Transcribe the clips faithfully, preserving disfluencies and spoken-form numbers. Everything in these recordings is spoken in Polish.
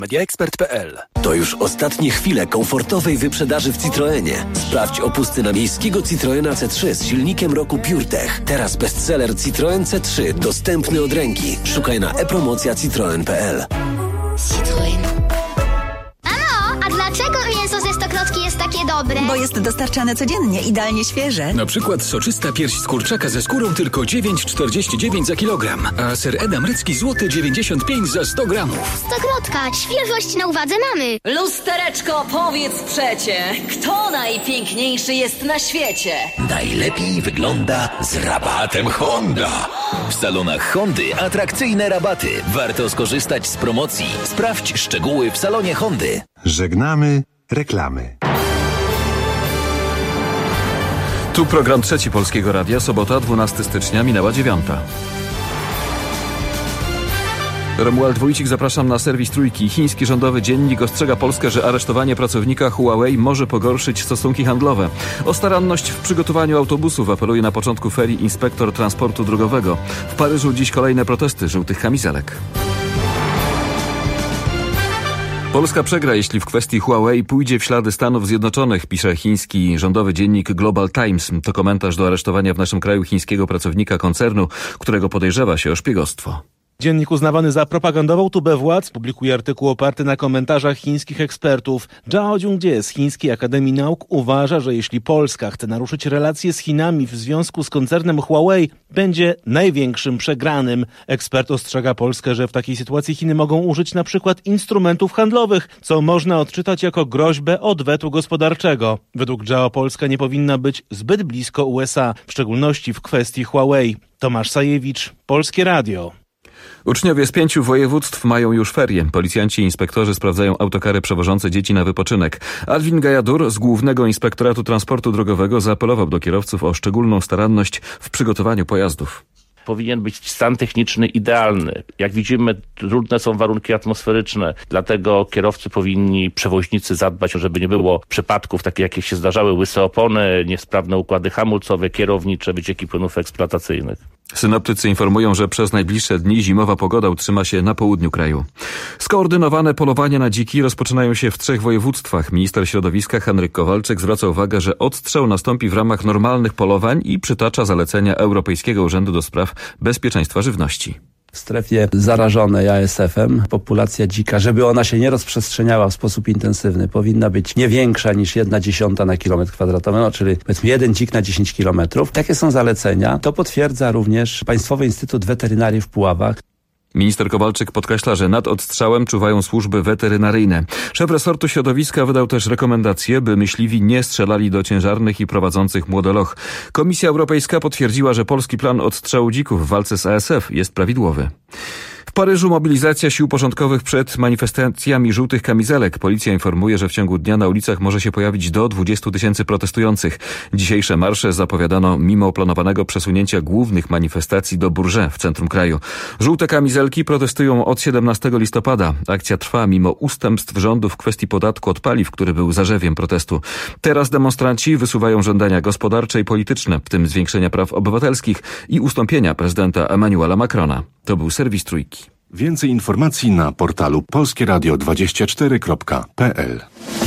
Mediaexpert kropka p l. To już ostatnie chwile komfortowej wyprzedaży w Citroenie. Sprawdź opusty na miejskiego Citroena C trzy z silnikiem roku PureTech. Teraz bestseller Citroen C trzy dostępny od ręki. Szukaj na e-promocja citroen kropka p l. Citroen. Mamo, a dlaczego mięso ze Stokrotki jest takie dobre? Bo jest dostarczane codziennie, idealnie świeże. Na przykład soczysta pierś z kurczaka ze skórą tylko dziewięć czterdzieści dziewięć za kilogram, a ser edam rycki złoty dziewięćdziesiąt pięć za sto gramów. Stokrotka, świeżość na uwadze mamy. Lustereczko, powiedz przecie, kto najpiękniejszy jest na świecie? Najlepiej wygląda z rabatem Honda. W salonach Hondy atrakcyjne rabaty. Warto skorzystać z promocji. Sprawdź szczegóły w salonie Hondy. Żegnamy reklamy. Tu program Trzeci Polskiego Radia, sobota, dwunastego stycznia, minęła dziewiąta. Romuald Wójcik, zapraszam na serwis Trójki. Chiński rządowy dziennik ostrzega Polskę, że aresztowanie pracownika Huawei może pogorszyć stosunki handlowe. O staranność w przygotowaniu autobusów apeluje na początku ferii inspektor transportu drogowego. W Paryżu dziś kolejne protesty żółtych kamizelek. Polska przegra, jeśli w kwestii Huawei pójdzie w ślady Stanów Zjednoczonych, pisze chiński rządowy dziennik Global Times. To komentarz do aresztowania w naszym kraju chińskiego pracownika koncernu, którego podejrzewa się o szpiegostwo. Dziennik uznawany za propagandową tubę władz publikuje artykuł oparty na komentarzach chińskich ekspertów. Zhao Jungjie z Chińskiej Akademii Nauk uważa, że jeśli Polska chce naruszyć relacje z Chinami w związku z koncernem Huawei, będzie największym przegranym. Ekspert ostrzega Polskę, że w takiej sytuacji Chiny mogą użyć na przykład instrumentów handlowych, co można odczytać jako groźbę odwetu gospodarczego. Według Zhao Polska nie powinna być zbyt blisko U S A, w szczególności w kwestii Huawei. Tomasz Sajewicz, Polskie Radio. Uczniowie z pięciu województw mają już ferie. Policjanci i inspektorzy sprawdzają autokary przewożące dzieci na wypoczynek. Alwin Gajadur z Głównego Inspektoratu Transportu Drogowego zaapelował do kierowców o szczególną staranność w przygotowaniu pojazdów. Powinien być stan techniczny idealny. Jak widzimy, trudne są warunki atmosferyczne, dlatego kierowcy powinni, przewoźnicy zadbać, żeby nie było przypadków takich, jakie się zdarzały, łyse opony, niesprawne układy hamulcowe, kierownicze, wycieki płynów eksploatacyjnych. Synoptycy informują, że przez najbliższe dni zimowa pogoda utrzyma się na południu kraju. Skoordynowane polowania na dziki rozpoczynają się w trzech województwach. Minister środowiska Henryk Kowalczyk zwraca uwagę, że odstrzał nastąpi w ramach normalnych polowań i przytacza zalecenia Europejskiego Urzędu do Spraw Bezpieczeństwa Żywności. W strefie zarażonej A S F-em populacja dzika, żeby ona się nie rozprzestrzeniała w sposób intensywny, powinna być nie większa niż jedna dziesiąta na kilometr kwadratowy, no, czyli powiedzmy jeden dzik na dziesięć kilometrów. Takie są zalecenia. To potwierdza również Państwowy Instytut Weterynarii w Puławach. Minister Kowalczyk podkreśla, że nad odstrzałem czuwają służby weterynaryjne. Szef resortu środowiska wydał też rekomendacje, by myśliwi nie strzelali do ciężarnych i prowadzących młodoloch. Komisja Europejska potwierdziła, że polski plan odstrzału dzików w walce z A S F jest prawidłowy. W Paryżu mobilizacja sił porządkowych przed manifestacjami żółtych kamizelek. Policja informuje, że w ciągu dnia na ulicach może się pojawić do dwudziestu tysięcy protestujących. Dzisiejsze marsze zapowiadano mimo planowanego przesunięcia głównych manifestacji do Bourget w centrum kraju. Żółte kamizelki protestują od siedemnastego listopada. Akcja trwa mimo ustępstw rządu w kwestii podatku od paliw, który był zarzewiem protestu. Teraz demonstranci wysuwają żądania gospodarcze i polityczne, w tym zwiększenia praw obywatelskich i ustąpienia prezydenta Emmanuela Macrona. To był serwis Trójki. Więcej informacji na portalu polskie radio dwadzieścia cztery kropka p l.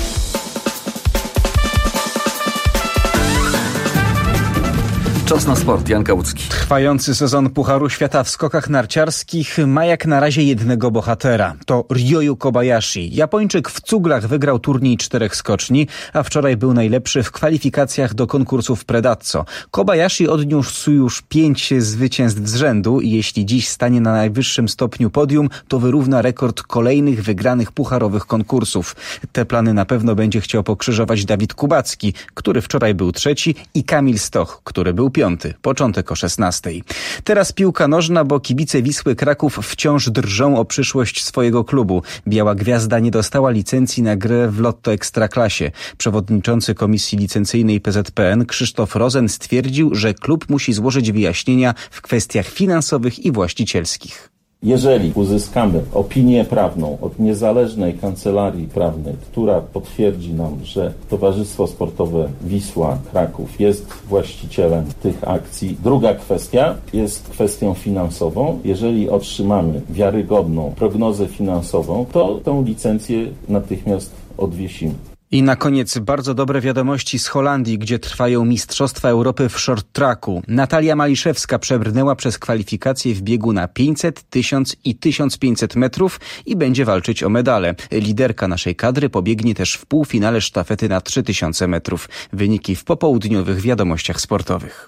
Czas na sport. Jan Kałucki. Trwający sezon Pucharu Świata w skokach narciarskich ma jak na razie jednego bohatera. To Ryoyu Kobayashi. Japończyk w cuglach wygrał turniej czterech skoczni, a wczoraj był najlepszy w kwalifikacjach do konkursów Predazzo. Kobayashi odniósł już pięć zwycięstw z rzędu i jeśli dziś stanie na najwyższym stopniu podium, to wyrówna rekord kolejnych wygranych pucharowych konkursów. Te plany na pewno będzie chciał pokrzyżować Dawid Kubacki, który wczoraj był trzeci, i Kamil Stoch, który był piąty. Początek o szesnastej. Teraz piłka nożna, bo kibice Wisły Kraków wciąż drżą o przyszłość swojego klubu. Biała Gwiazda nie dostała licencji na grę w Lotto Ekstraklasie. Przewodniczący Komisji Licencyjnej P Z P N Krzysztof Rozen stwierdził, że klub musi złożyć wyjaśnienia w kwestiach finansowych i właścicielskich. Jeżeli uzyskamy opinię prawną od niezależnej kancelarii prawnej, która potwierdzi nam, że Towarzystwo Sportowe Wisła Kraków jest właścicielem tych akcji. Druga kwestia jest kwestią finansową. Jeżeli otrzymamy wiarygodną prognozę finansową, to tę licencję natychmiast odwiesimy. I na koniec bardzo dobre wiadomości z Holandii, gdzie trwają Mistrzostwa Europy w short tracku. Natalia Maliszewska przebrnęła przez kwalifikacje w biegu na pięćset, tysiąc i tysiąc pięćset metrów i będzie walczyć o medale. Liderka naszej kadry pobiegnie też w półfinale sztafety na trzy tysiące metrów. Wyniki w popołudniowych wiadomościach sportowych.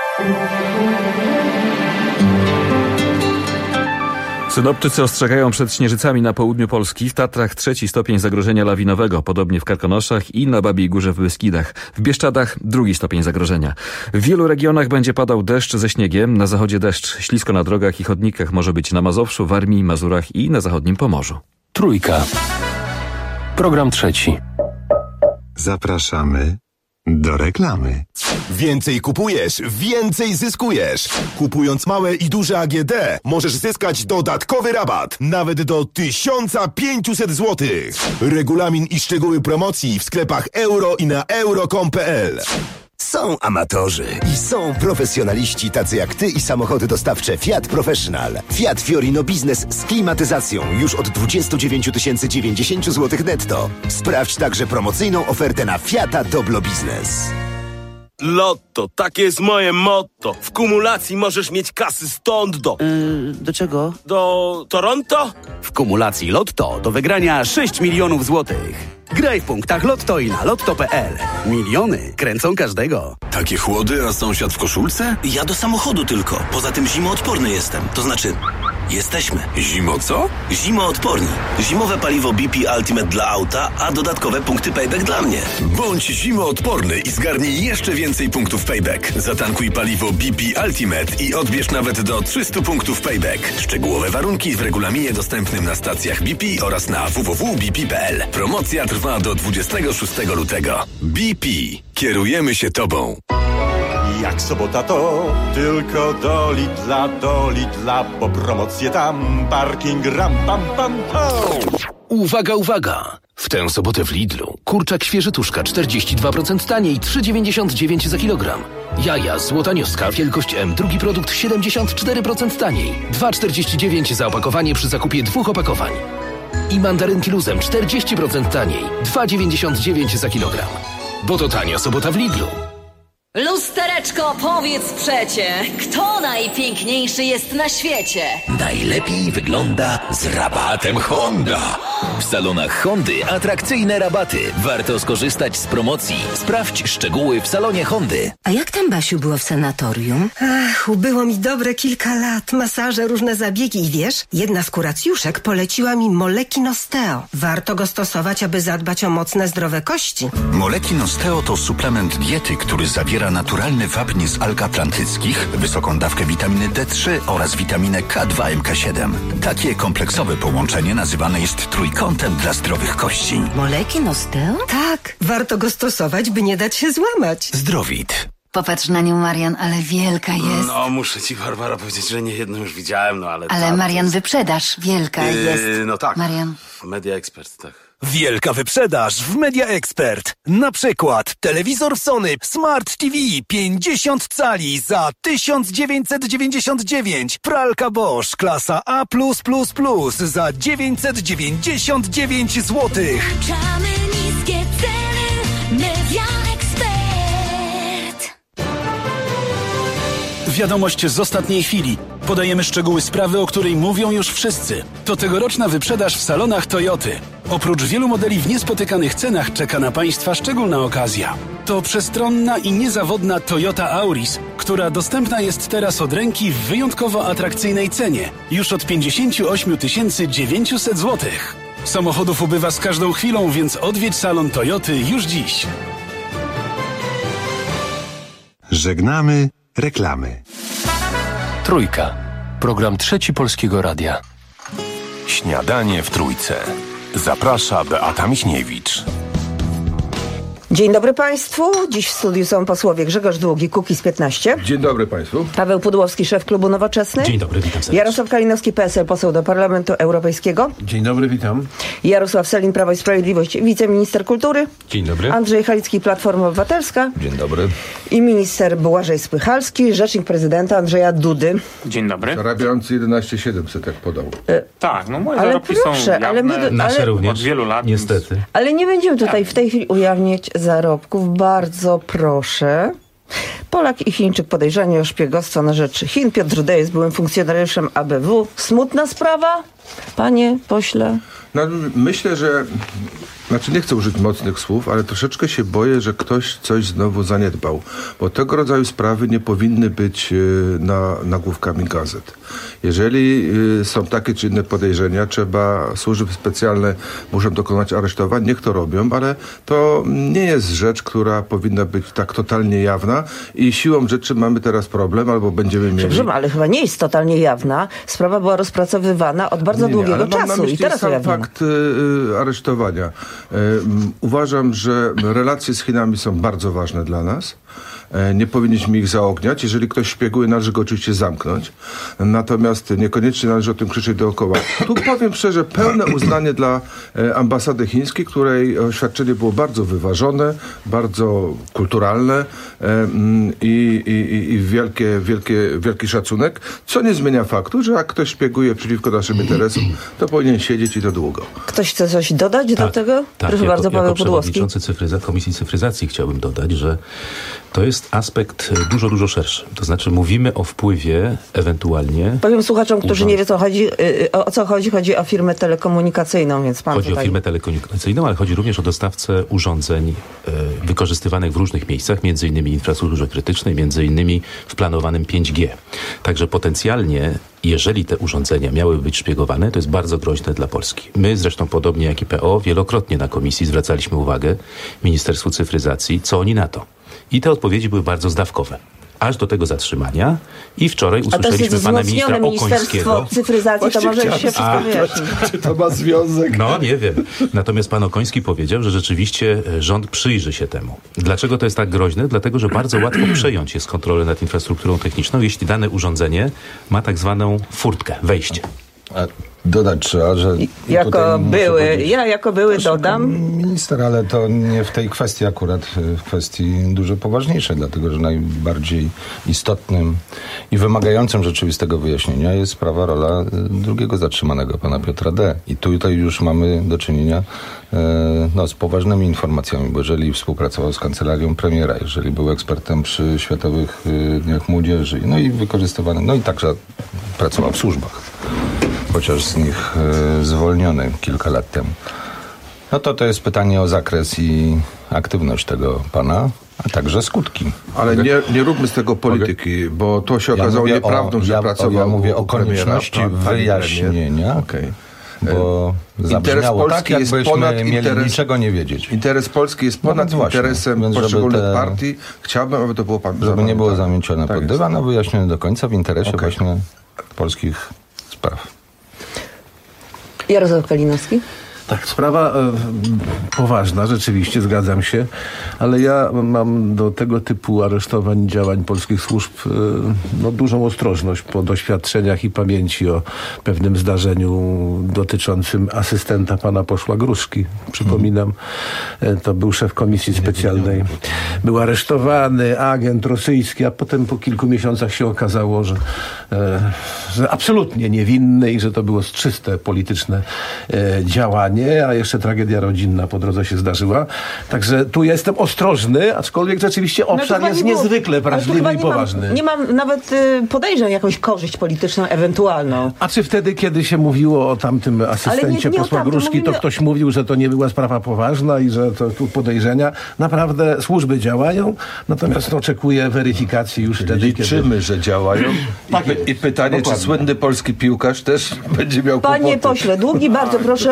Synoptycy ostrzegają przed śnieżycami na południu Polski. W Tatrach trzeci stopień zagrożenia lawinowego, podobnie w Karkonoszach i na Babiej Górze w Beskidach. W Bieszczadach drugi stopień zagrożenia. W wielu regionach będzie padał deszcz ze śniegiem, na zachodzie deszcz. Ślisko na drogach i chodnikach może być na Mazowszu, Warmii, Mazurach i na zachodnim Pomorzu. Trójka. Program trzeci. Zapraszamy do reklamy. Więcej kupujesz, więcej zyskujesz. Kupując małe i duże A G D możesz zyskać dodatkowy rabat, nawet do tysiąc pięćset złotych. Regulamin i szczegóły promocji w sklepach euro i na euro kropka com kropka p l. Są amatorzy i są profesjonaliści tacy jak ty i samochody dostawcze Fiat Professional. Fiat Fiorino Business z klimatyzacją już od dwadzieścia dziewięć tysięcy dziewięćdziesiąt złotych netto. Sprawdź także promocyjną ofertę na Fiata Doblo Business. Lotto, takie jest moje motto. W kumulacji możesz mieć kasy stąd do... Yy, do czego? Do Toronto? W kumulacji Lotto do wygrania sześć milionów złotych. Graj w punktach Lotto i na lotto kropka p l. Miliony kręcą każdego. Takie chłody, a sąsiad w koszulce? Ja do samochodu tylko. Poza tym zimoodporny jestem. To znaczy, jesteśmy. Zimo co? Zimoodporni. Zimowe paliwo B P Ultimate dla auta, a dodatkowe punkty payback dla mnie. Bądź zimoodporny i zgarnij jeszcze więcej punktów payback. Zatankuj paliwo B P Ultimate i odbierz nawet do trzysta punktów payback. Szczegółowe warunki w regulaminie dostępnym na stacjach B P oraz na w w w kropka b p kropka p l. Promocja trwa do dwudziestego szóstego lutego. B P. Kierujemy się tobą. Jak sobota to tylko do Lidla, do Lidla, bo promocje tam, parking ram, pam, pam, pam. Uwaga, uwaga! W tę sobotę w Lidlu kurczak świeży tuszka czterdzieści dwa procent taniej, trzy dziewięćdziesiąt dziewięć za kilogram. Jaja złota nioska wielkość M, drugi produkt siedemdziesiąt cztery procent taniej, dwa czterdzieści dziewięć za opakowanie przy zakupie dwóch opakowań. I mandarynki luzem czterdzieści procent taniej, dwa dziewięćdziesiąt dziewięć za kilogram. Bo to tania sobota w Lidlu. Lustereczko, powiedz przecie, kto najpiękniejszy jest na świecie? Najlepiej wygląda z rabatem Honda. W salonach Hondy atrakcyjne rabaty. Warto skorzystać z promocji. Sprawdź szczegóły w salonie Hondy. A jak tam, Basiu, było w sanatorium? Ach, ubyło mi dobre kilka lat. Masaże, różne zabiegi i wiesz, jedna z kuracjuszek poleciła mi Molekin Osteo. Warto go stosować, aby zadbać o mocne, zdrowe kości. Molekin Osteo to suplement diety, który zawiera naturalny wapń z alg atlantyckich, wysoką dawkę witaminy D trzy oraz witaminę K dwa M K siedem. Takie kompleksowe połączenie nazywane jest trójkątem dla zdrowych kości. Molekin Osteo? Tak, warto go stosować, by nie dać się złamać. Zdrowit. Popatrz na nią, Marian, ale wielka jest. No, muszę ci, Barbara, powiedzieć, że nie jedną już widziałem, no ale... Ale ta, Marian, jest... wyprzedaż, wielka yy, jest. No tak, Marian. Media Expert, tak. Wielka wyprzedaż w Media Expert. Na przykład telewizor Sony Smart T V pięćdziesiąt cali za tysiąc dziewięćset dziewięćdziesiąt dziewięć. Pralka Bosch klasa A plus plus plus za dziewięćset dziewięćdziesiąt dziewięć złotych. Niskie ceny Media Expert. Wiadomość z ostatniej chwili. Podajemy szczegóły sprawy, o której mówią już wszyscy. To tegoroczna wyprzedaż w salonach Toyoty. Oprócz wielu modeli w niespotykanych cenach czeka na Państwa szczególna okazja. To przestronna i niezawodna Toyota Auris, która dostępna jest teraz od ręki w wyjątkowo atrakcyjnej cenie. Już od pięćdziesiąt osiem tysięcy dziewięćset złotych. Samochodów ubywa z każdą chwilą, więc odwiedź salon Toyoty już dziś. Żegnamy reklamy. Trójka. Program Trzeci Polskiego Radia. Śniadanie w Trójce. Zaprasza Beata Michniewicz. Dzień dobry Państwu. Dziś w studiu są posłowie Grzegorz Długi, Kukiz piętnaście. Dzień dobry Państwu. Paweł Pudłowski, szef Klubu Nowoczesny. Dzień dobry, witam serdecznie. Jarosław Kalinowski, P S L, poseł do Parlamentu Europejskiego. Dzień dobry, witam. Jarosław Sellin, Prawo i Sprawiedliwość, wiceminister kultury. Dzień dobry. Andrzej Halicki, Platforma Obywatelska. Dzień dobry. I minister Błażej Spychalski, rzecznik prezydenta Andrzeja Dudy. Dzień dobry. Zarabiający jedenaście siedemset, jak podał. E, tak, no moje ale zarobki proszę, są jawne, ale my, nasze ale, również, od wielu lat. Niestety. Ale nie będziemy tutaj w tej chwili ujawniać zarobków. Bardzo proszę. Polak i Chińczyk podejrzani o szpiegostwo na rzecz Chin. Piotr D. jest byłym funkcjonariuszem A B W. Smutna sprawa, panie pośle? No, myślę, że... Znaczy nie chcę użyć mocnych słów, ale troszeczkę się boję, że ktoś coś znowu zaniedbał. Bo tego rodzaju sprawy nie powinny być na, nagłówkami gazet. Jeżeli są takie czy inne podejrzenia, trzeba, służby specjalne muszą dokonać aresztowań, niech to robią, ale to nie jest rzecz, która powinna być tak totalnie jawna i siłą rzeczy mamy teraz problem, albo będziemy mieli... Przepraszam, ale chyba nie jest totalnie jawna. Sprawa była rozpracowywana od bardzo nie, nie, długiego ale mam czasu na myśli i teraz sam ujawniona. fakt y, aresztowania. Y, uważam, że relacje z Chinami są bardzo ważne dla nas. Nie powinniśmy ich zaogniać. Jeżeli ktoś szpieguje, należy go oczywiście zamknąć. Natomiast niekoniecznie należy o tym krzyczeć dookoła. Tu powiem szczerze, pełne uznanie dla ambasady chińskiej, której oświadczenie było bardzo wyważone, bardzo kulturalne i, i, i wielkie, wielkie, wielki szacunek, co nie zmienia faktu, że jak ktoś szpieguje przeciwko naszym interesom, to powinien siedzieć i to długo. Ktoś chce coś dodać tak, do tego? Tak, Proszę jako, bardzo, Paweł jako Pudłowski. przewodniczący cyfryza- Komisji Cyfryzacji chciałbym dodać, że to jest aspekt dużo, dużo szerszy. To znaczy mówimy o wpływie ewentualnie... Powiem słuchaczom, którzy urząd... nie wiedzą, chodzi, o co chodzi. Chodzi o firmę telekomunikacyjną, więc pan Chodzi tutaj... o firmę telekomunikacyjną, ale chodzi również o dostawcę urządzeń e, wykorzystywanych w różnych miejscach, między innymi w infrastrukturze krytycznej, między innymi w planowanym pięć G. Także potencjalnie, jeżeli te urządzenia miałyby być szpiegowane, to jest bardzo groźne dla Polski. My zresztą podobnie jak I P O wielokrotnie na komisji zwracaliśmy uwagę Ministerstwu Cyfryzacji, co oni na to. I te odpowiedzi były bardzo zdawkowe. Aż do tego zatrzymania i wczoraj usłyszeliśmy pana ministra Okońskiego. Cyfryzacji, to może się wszystko wyjaśni. Czy to ma związek? No nie wiem. Natomiast pan Okoński powiedział, że rzeczywiście rząd przyjrzy się temu. Dlaczego to jest tak groźne? Dlatego, że bardzo łatwo przejąć jest kontrolę nad infrastrukturą techniczną, jeśli dane urządzenie ma tak zwaną furtkę, wejście. A dodać trzeba, że... Jako były, ja jako były dodam. Minister, ale to nie w tej kwestii akurat, w kwestii dużo poważniejszej, dlatego że najbardziej istotnym i wymagającym rzeczywistego wyjaśnienia jest sprawa, rola drugiego zatrzymanego, pana Piotra D. I tutaj już mamy do czynienia no, z poważnymi informacjami, bo jeżeli współpracował z kancelarią premiera, jeżeli był ekspertem przy Światowych Dniach Młodzieży, no i wykorzystywany, no i także pracował w służbach, chociaż z nich y, zwolniony kilka lat temu. No to to jest pytanie o zakres i aktywność tego pana, a także skutki. Ale nie, nie róbmy z tego polityki, bo to się okazało ja nieprawdą, o, że ja, pracował Ja mówię o konieczności premiera, wyjaśnienia, okay. bo interes Polski tak, jest ponad interes, niczego nie wiedzieć. Interes Polski jest ponad no interesem właśnie, poszczególnych te, partii. Chciałbym, aby to było pan. Żeby nie było zamiecione tak pod dywan, a wyjaśnione do końca w interesie okay. właśnie polskich spraw. Jarosław Kalinowski. Tak, sprawa e, poważna, rzeczywiście, zgadzam się, ale ja mam do tego typu aresztowań, działań polskich służb e, no, dużą ostrożność po doświadczeniach i pamięci o pewnym zdarzeniu dotyczącym asystenta pana posła Gruszki. Przypominam, e, to był szef komisji specjalnej. Był aresztowany, agent rosyjski, a potem po kilku miesiącach się okazało, że, e, że absolutnie niewinny i że to było czyste polityczne e, działanie. A jeszcze tragedia rodzinna po drodze się zdarzyła. Także tu jestem ostrożny, aczkolwiek rzeczywiście obszar no jest nie niezwykle wrażliwy i poważny. Mam, nie mam nawet y, podejrzeń jakąś korzyść polityczną ewentualną. A czy wtedy, kiedy się mówiło o tamtym asystencie nie, nie posła Gruszki, to, mówimy... to ktoś mówił, że to nie była sprawa poważna i że to tu podejrzenia. Naprawdę służby działają, natomiast oczekuję weryfikacji już wtedy, liczymy, kiedy... że działają. I, i pytanie, dokładnie. Czy słynny polski piłkarz też będzie miał Panie kłopoty? pośle, Długi, bardzo proszę o powtórz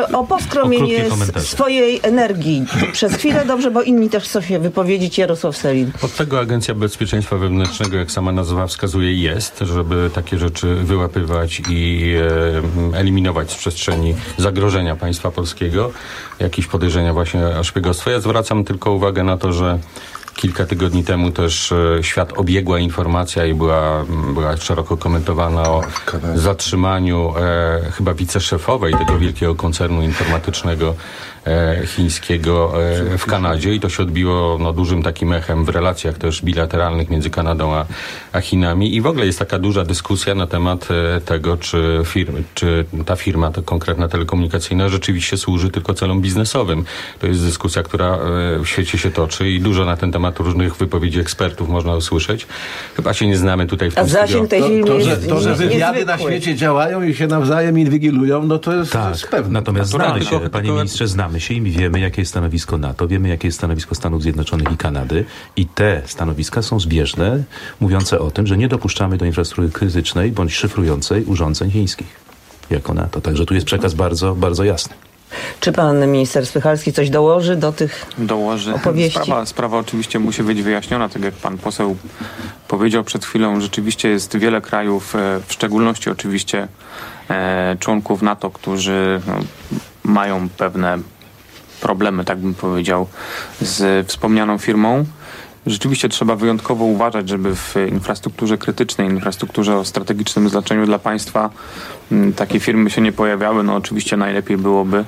skromienie swojej energii. Przez chwilę dobrze, bo inni też chcą się wypowiedzieć. Jarosław Sellin. Od tego Agencja Bezpieczeństwa Wewnętrznego, jak sama nazwa wskazuje, jest, żeby takie rzeczy wyłapywać i e, eliminować z przestrzeni zagrożenia państwa polskiego, jakieś podejrzenia właśnie o szpiegostwo. Ja zwracam tylko uwagę na to, że kilka tygodni temu też e, świat obiegła informacja i była, była szeroko komentowana o zatrzymaniu e, chyba wiceszefowej tego wielkiego koncernu informatycznego e, chińskiego e, w Kanadzie i to się odbiło no, dużym takim echem w relacjach też bilateralnych między Kanadą a, a Chinami i w ogóle jest taka duża dyskusja na temat e, tego, czy, firmy, czy ta firma, ta konkretna telekomunikacyjna rzeczywiście służy tylko celom biznesowym. To jest dyskusja, która e, w świecie się toczy i dużo na ten temat różnych wypowiedzi ekspertów można usłyszeć. Chyba się nie znamy tutaj w tym A zasięg tej firmy to, to, jest że, to, że wywiady niezwykły. na świecie działają i się nawzajem inwigilują, no to jest, tak, to jest pewne. Natomiast znamy się, tylko, panie tylko... ministrze, znamy się i wiemy, jakie jest stanowisko NATO, wiemy, jakie jest stanowisko Stanów Zjednoczonych i Kanady i te stanowiska są zbieżne, mówiące o tym, że nie dopuszczamy do infrastruktury krytycznej bądź szyfrującej urządzeń chińskich jako NATO. Także tu jest przekaz bardzo, bardzo jasny. Czy pan minister Spychalski coś dołoży do tych dołoży. opowieści? Sprawa, sprawa oczywiście musi być wyjaśniona, tak jak pan poseł powiedział przed chwilą. Rzeczywiście jest wiele krajów, w szczególności oczywiście e, członków NATO, którzy no, mają pewne problemy, tak bym powiedział, z wspomnianą firmą. Rzeczywiście trzeba wyjątkowo uważać, żeby w infrastrukturze krytycznej, infrastrukturze o strategicznym znaczeniu dla państwa m, takie firmy się nie pojawiały. No oczywiście najlepiej byłoby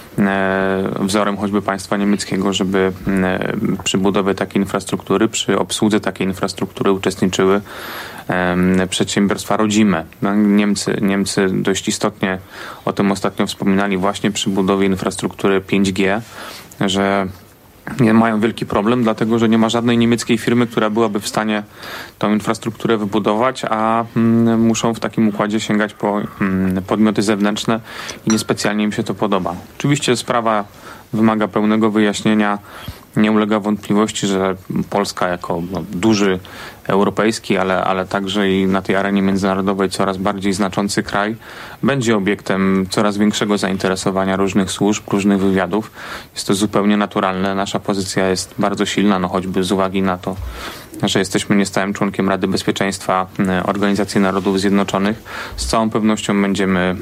e, wzorem choćby państwa niemieckiego, żeby e, przy budowie takiej infrastruktury, przy obsłudze takiej infrastruktury uczestniczyły e, przedsiębiorstwa rodzime. No, Niemcy, Niemcy dość istotnie o tym ostatnio wspominali właśnie przy budowie infrastruktury pięć G, że nie mają wielki problem, dlatego że nie ma żadnej niemieckiej firmy, która byłaby w stanie tą infrastrukturę wybudować, a mm, muszą w takim układzie sięgać po mm, podmioty zewnętrzne i niespecjalnie im się to podoba. Oczywiście sprawa wymaga pełnego wyjaśnienia. Nie ulega wątpliwości, że Polska jako no, duży europejski, ale, ale także i na tej arenie międzynarodowej coraz bardziej znaczący kraj będzie obiektem coraz większego zainteresowania różnych służb, różnych wywiadów. Jest to zupełnie naturalne. Nasza pozycja jest bardzo silna, no choćby z uwagi na to, że jesteśmy niestałym członkiem Rady Bezpieczeństwa Organizacji Narodów Zjednoczonych. Z całą pewnością będziemy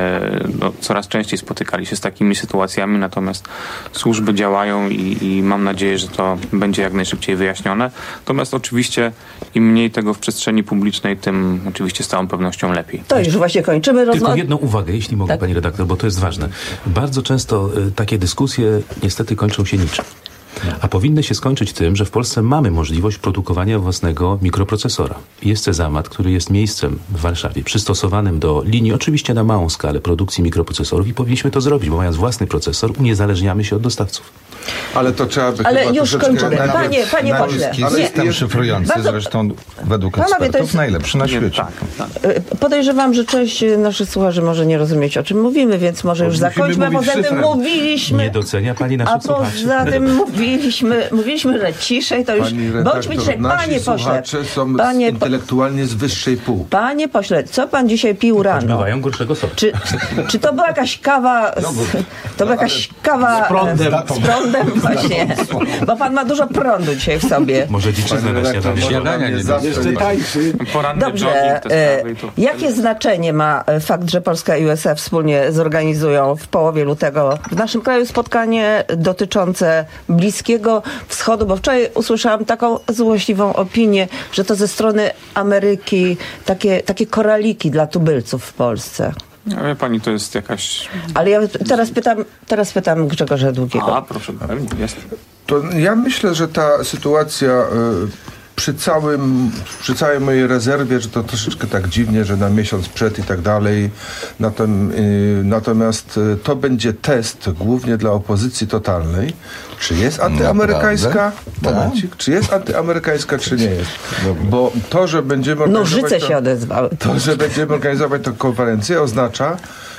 no, coraz częściej spotykali się z takimi sytuacjami, natomiast służby działają i, i mam nadzieję, że to będzie jak najszybciej wyjaśnione. Natomiast oczywiście im mniej tego w przestrzeni publicznej, tym oczywiście z całą pewnością lepiej. To już właśnie kończymy rozmowę. Tylko jedną uwagę, jeśli mogę, tak? Pani redaktor, bo to jest ważne. Bardzo często y, takie dyskusje niestety kończą się niczym. A powinny się skończyć tym, że w Polsce mamy możliwość produkowania własnego mikroprocesora. Jest Cezamat, który jest miejscem w Warszawie przystosowanym do linii, oczywiście na małą skalę produkcji mikroprocesorów i powinniśmy to zrobić, bo mając własny procesor uniezależniamy się od dostawców. Ale to trzeba by Ale chyba już kończymy. Nawet, Panie, panie pośle. System Nie, szyfrujący bardzo, zresztą według panowie, ekspertów to jest, najlepszy na świecie. Tak, tak. Podejrzewam, że część naszych słuchaczy może nie rozumieć, o czym mówimy, więc może już zakończmy. A poza tym mówiliśmy... Nie docenia pani naszych A poza słuchaczy. tym mówiliśmy, mówiliśmy, że ciszej, to już... Bądźmy ciszej. Panie pośle. są panie, intelektualnie z wyższej pół. Panie pośle, co pan dzisiaj pił rano? Bywają gorszego sortu. Czy, czy to była jakaś kawa... Z, to była jakaś kawa... Z prądem. Z prądem właśnie. Bo pan ma dużo prądu dzisiaj w sobie. Może dziczyznę na śniadanie. Śniadania nie zawsze. Jeszcze tańszy. Dobrze. E, jakie znaczenie ma fakt, że Polska i U S A wspólnie zorganizują w połowie lutego w naszym kraju spotkanie dotyczące Bliskiego Wschodu? Bo wczoraj usłyszałam taką złośliwą opinię, że to ze strony Ameryki takie, takie koraliki dla tubylców w Polsce. Ja wie pani, to jest jakaś... Ale ja teraz pytam, teraz pytam Grzegorza Długiego. A, proszę, jest. To ja myślę, że ta sytuacja y, przy całym, przy całej mojej rezerwie, że to troszeczkę tak dziwnie, że na miesiąc przed i tak dalej. Natom, y, natomiast y, to będzie test głównie dla opozycji totalnej. Czy jest antyamerykańska? Momencik. Czy jest antyamerykańska, czy nie jest? Bo to, że będziemy Nożyce się odezwały. To, że będziemy organizować tę konferencję, oznacza,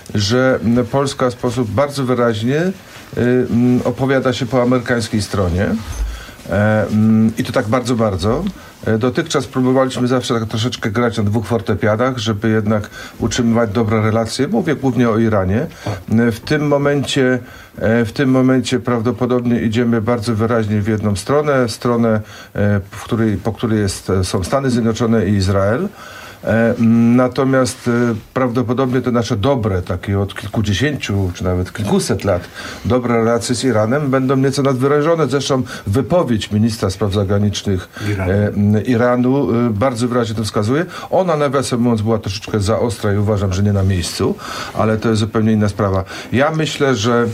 że Polska w sposób bardzo wyraźnie y, opowiada się po amerykańskiej stronie. E, mm, I to tak bardzo, bardzo. E, dotychczas próbowaliśmy zawsze tak troszeczkę grać na dwóch fortepianach, żeby jednak utrzymywać dobre relacje. Mówię głównie o Iranie. E, w tym momencie, e, w tym momencie prawdopodobnie idziemy bardzo wyraźnie w jedną stronę, stronę, e, w której, po której jest, są Stany Zjednoczone i Izrael. E, natomiast e, prawdopodobnie te nasze dobre, takie od kilkudziesięciu, czy nawet kilkuset lat, dobre relacje z Iranem będą nieco nadwyrężone. Zresztą wypowiedź ministra spraw zagranicznych e, Iranu e, bardzo wyraźnie to wskazuje. Ona, nawiasem mówiąc, była troszeczkę za ostra i uważam, że nie na miejscu, ale to jest zupełnie inna sprawa. Ja myślę, że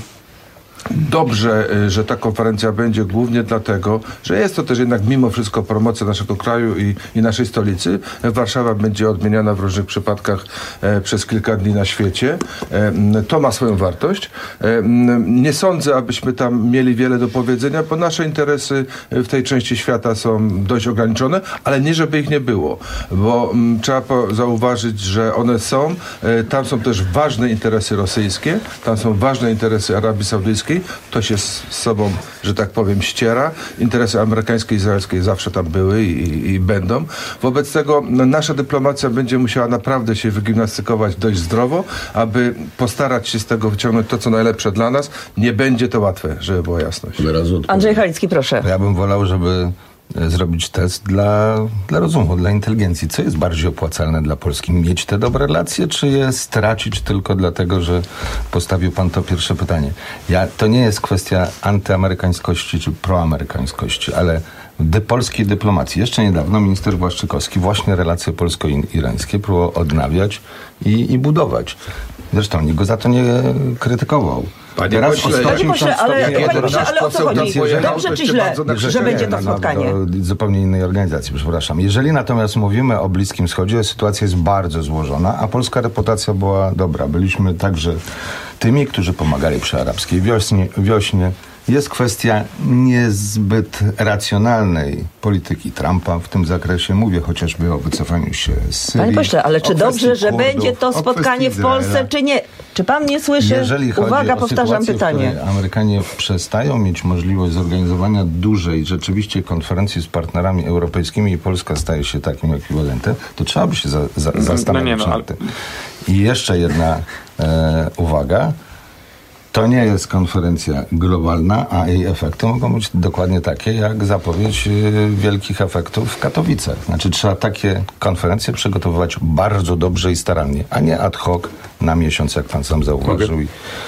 dobrze, że ta konferencja będzie głównie dlatego, że jest to też jednak mimo wszystko promocja naszego kraju i, i naszej stolicy. Warszawa będzie odmieniana w różnych przypadkach e, przez kilka dni na świecie. E, to ma swoją wartość. E, nie sądzę, abyśmy tam mieli wiele do powiedzenia, bo nasze interesy w tej części świata są dość ograniczone, ale nie żeby ich nie było, bo m, trzeba po, zauważyć, że one są. E, tam są też ważne interesy rosyjskie, tam są ważne interesy Arabii Saudyjskiej. To się z sobą, że tak powiem, ściera. Interesy amerykańskie i izraelskie zawsze tam były i, i będą. Wobec tego no, nasza dyplomacja będzie musiała naprawdę się wygimnastykować dość zdrowo, aby postarać się z tego wyciągnąć to, co najlepsze dla nas. Nie będzie to łatwe, żeby była jasność. Andrzej Halicki, proszę. Ja bym wolał, żeby zrobić test dla, dla rozumu, dla inteligencji. Co jest bardziej opłacalne dla Polski? Mieć te dobre relacje, czy je stracić tylko dlatego, że postawił pan to pierwsze pytanie? Ja, to nie jest kwestia antyamerykańskości czy proamerykańskości, ale dy, polskiej dyplomacji. Jeszcze niedawno minister Błaszczykowski właśnie relacje polsko-irańskie próbował odnawiać i, i budować. Zresztą nikt go za to nie krytykował. Panie Teraz pośle, o panie pośle, ale, panie pośle, ale o co chodzi? Dobrze czy źle, że będzie to spotkanie? No, do zupełnie innej organizacji, przepraszam. Jeżeli natomiast mówimy o Bliskim Wschodzie, sytuacja jest bardzo złożona, a polska reputacja była dobra. Byliśmy także tymi, którzy pomagali przy arabskiej wiośnie. wiośnie. Jest kwestia niezbyt racjonalnej polityki Trumpa w tym zakresie. Mówię chociażby o wycofaniu się z Syrii. Panie pośle, ale czy dobrze, że Kurdów, będzie to spotkanie w Polsce, Izraela. czy nie? Czy pan nie słyszy? Jeżeli chodzi Uwaga, o powtarzam sytuację, pytanie. w której Amerykanie przestają mieć możliwość zorganizowania dużej rzeczywiście konferencji z partnerami europejskimi i Polska staje się takim ekwiwalentem, to trzeba by się za, za, zastanowić no nie, no, ale... nad tym. I jeszcze jedna e, uwaga. To nie jest konferencja globalna, a jej efekty mogą być dokładnie takie, jak zapowiedź y, wielkich efektów w Katowicach. Znaczy trzeba takie konferencje przygotowywać bardzo dobrze i starannie, a nie ad hoc na miesiąc, jak pan sam zauważył. I,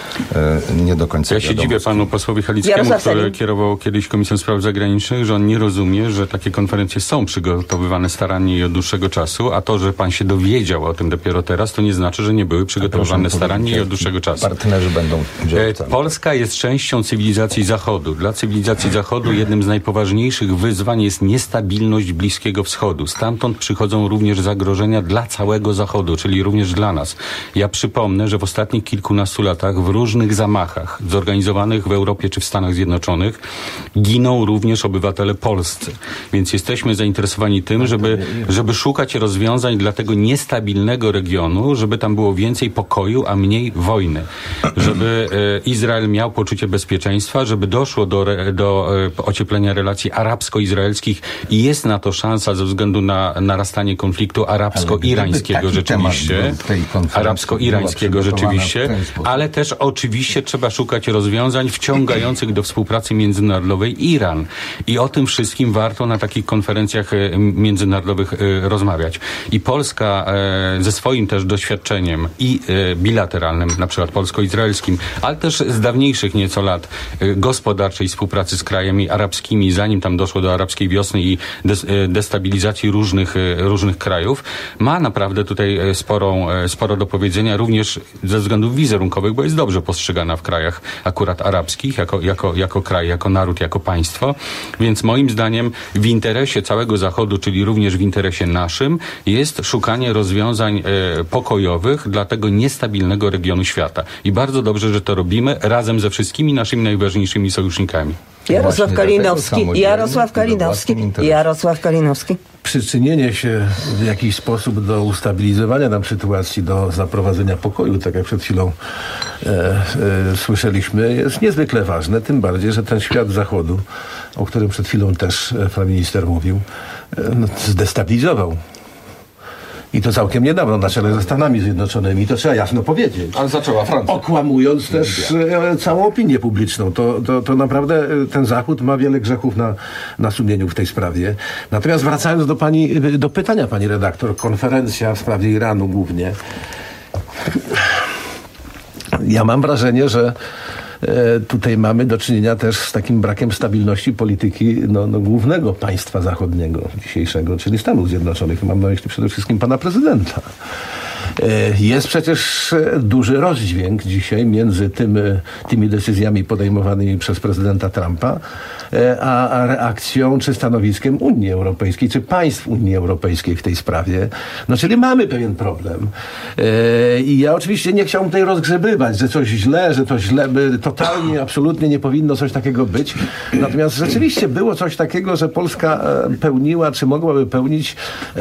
y, nie do końca Ja się wiadomo. dziwię panu posłowi Halickiemu, który kierował kiedyś Komisją Spraw Zagranicznych, że on nie rozumie, że takie konferencje są przygotowywane starannie i od dłuższego czasu, a to, że pan się dowiedział o tym dopiero teraz, to nie znaczy, że nie były przygotowywane starannie i od dłuższego czasu. Partnerzy będą Polska jest częścią cywilizacji Zachodu. Dla cywilizacji Zachodu jednym z najpoważniejszych wyzwań jest niestabilność Bliskiego Wschodu. Stamtąd przychodzą również zagrożenia dla całego Zachodu, czyli również dla nas. Ja przypomnę, że w ostatnich kilkunastu latach w różnych zamachach zorganizowanych w Europie czy w Stanach Zjednoczonych giną również obywatele polscy. Więc jesteśmy zainteresowani tym, żeby, żeby szukać rozwiązań dla tego niestabilnego regionu, żeby tam było więcej pokoju, a mniej wojny. Żeby e, Izrael miał poczucie bezpieczeństwa, żeby doszło do, do e, ocieplenia relacji arabsko-izraelskich i jest na to szansa ze względu na narastanie konfliktu arabsko-irańskiego rzeczywiście. Arabsko-irańskiego rzeczywiście, ale też oczywiście trzeba szukać rozwiązań wciągających do współpracy międzynarodowej Iran. I o tym wszystkim warto na takich konferencjach e, międzynarodowych e, rozmawiać. I Polska e, ze swoim też doświadczeniem i e, bilateralnym, na przykład polsko-izraelskim, ale też z dawniejszych nieco lat e, gospodarczej współpracy z krajami arabskimi, zanim tam doszło do arabskiej wiosny i des, e, destabilizacji różnych, e, różnych krajów, ma naprawdę tutaj e, sporą, e, sporo do powiedzenia, również ze względów wizerunkowych, bo jest dobrze postrzegana w krajach akurat arabskich, jako, jako, jako kraj, jako naród, jako państwo. Więc moim zdaniem w interesie całego Zachodu, czyli również w interesie naszym, jest szukanie rozwiązań e, pokojowych dla tego niestabilnego regionu świata. I bardzo dobrze, że to robimy razem ze wszystkimi naszymi najważniejszymi sojusznikami. Jarosław Kalinowski, Jarosław Kalinowski, Jarosław Kalinowski. Przyczynienie się w jakiś sposób do ustabilizowania nam sytuacji, do zaprowadzenia pokoju, tak jak przed chwilą e, e, słyszeliśmy, jest niezwykle ważne, tym bardziej, że ten świat zachodu, o którym przed chwilą też pan minister mówił, e, no, zdestabilizował. I to całkiem niedawno, na czele ze Stanami Zjednoczonymi, to trzeba jasno powiedzieć. Ale zaczęła Francja. Okłamując też e, całą opinię publiczną. To, to, to naprawdę e, ten Zachód ma wiele grzechów na, na sumieniu w tej sprawie. Natomiast wracając do pani, do pytania pani redaktor, konferencja w sprawie Iranu głównie. Ja mam wrażenie, że tutaj mamy do czynienia też z takim brakiem stabilności polityki no, no, głównego państwa zachodniego dzisiejszego, czyli Stanów Zjednoczonych. Mam na myśli przede wszystkim pana prezydenta. Jest przecież duży rozdźwięk dzisiaj między tym, tymi decyzjami podejmowanymi przez prezydenta Trumpa, a, a reakcją czy stanowiskiem Unii Europejskiej, czy państw Unii Europejskiej w tej sprawie. No czyli mamy pewien problem. I ja oczywiście nie chciałbym tutaj rozgrzebywać, że coś źle, że to źle, by totalnie, absolutnie nie powinno coś takiego być. Natomiast rzeczywiście było coś takiego, że Polska pełniła, czy mogłaby pełnić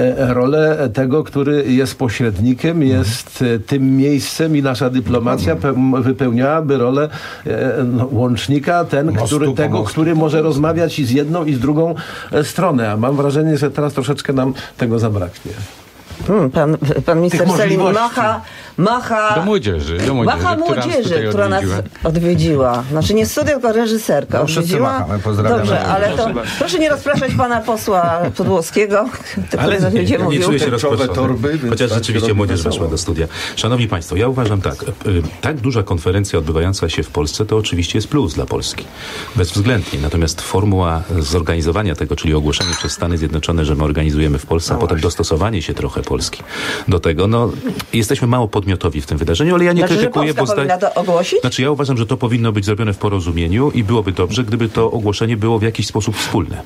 rolę tego, który jest pośrednikiem, jest tym miejscem i nasza dyplomacja pe- wypełniałaby rolę no, łącznika, ten, mostu, który, tego, pomostu. który może rozmawiać i z jedną i z drugą stronę. A mam wrażenie, że teraz troszeczkę nam tego zabraknie. Hmm, pan, pan minister Sellin macha, macha... Do młodzieży, do młodzieży, macha młodzieży, która, która nas odwiedziła. Znaczy nie studia, tylko reżyserka no, odwiedziła. Dobrze, ale to proszę nie rozpraszać pana posła Podłowskiego, który ale nie, będzie nie, mówił. nie czuję się rozproszony, chociaż rzeczywiście młodzież weszła do studia. Szanowni Państwo, ja uważam tak, tak duża konferencja odbywająca się w Polsce to oczywiście jest plus dla Polski. Bezwzględnie. Natomiast formuła zorganizowania tego, czyli ogłoszenie przez Stany Zjednoczone, że my organizujemy w Polsce, no a potem właśnie. dostosowanie się trochę Polski do tego, no jesteśmy mało podmiotowi w tym wydarzeniu, ale ja nie znaczy, krytykuję, bo powinna to ogłosić? Znaczy ja uważam, że to powinno być zrobione w porozumieniu i byłoby dobrze, gdyby to ogłoszenie było w jakiś sposób wspólne.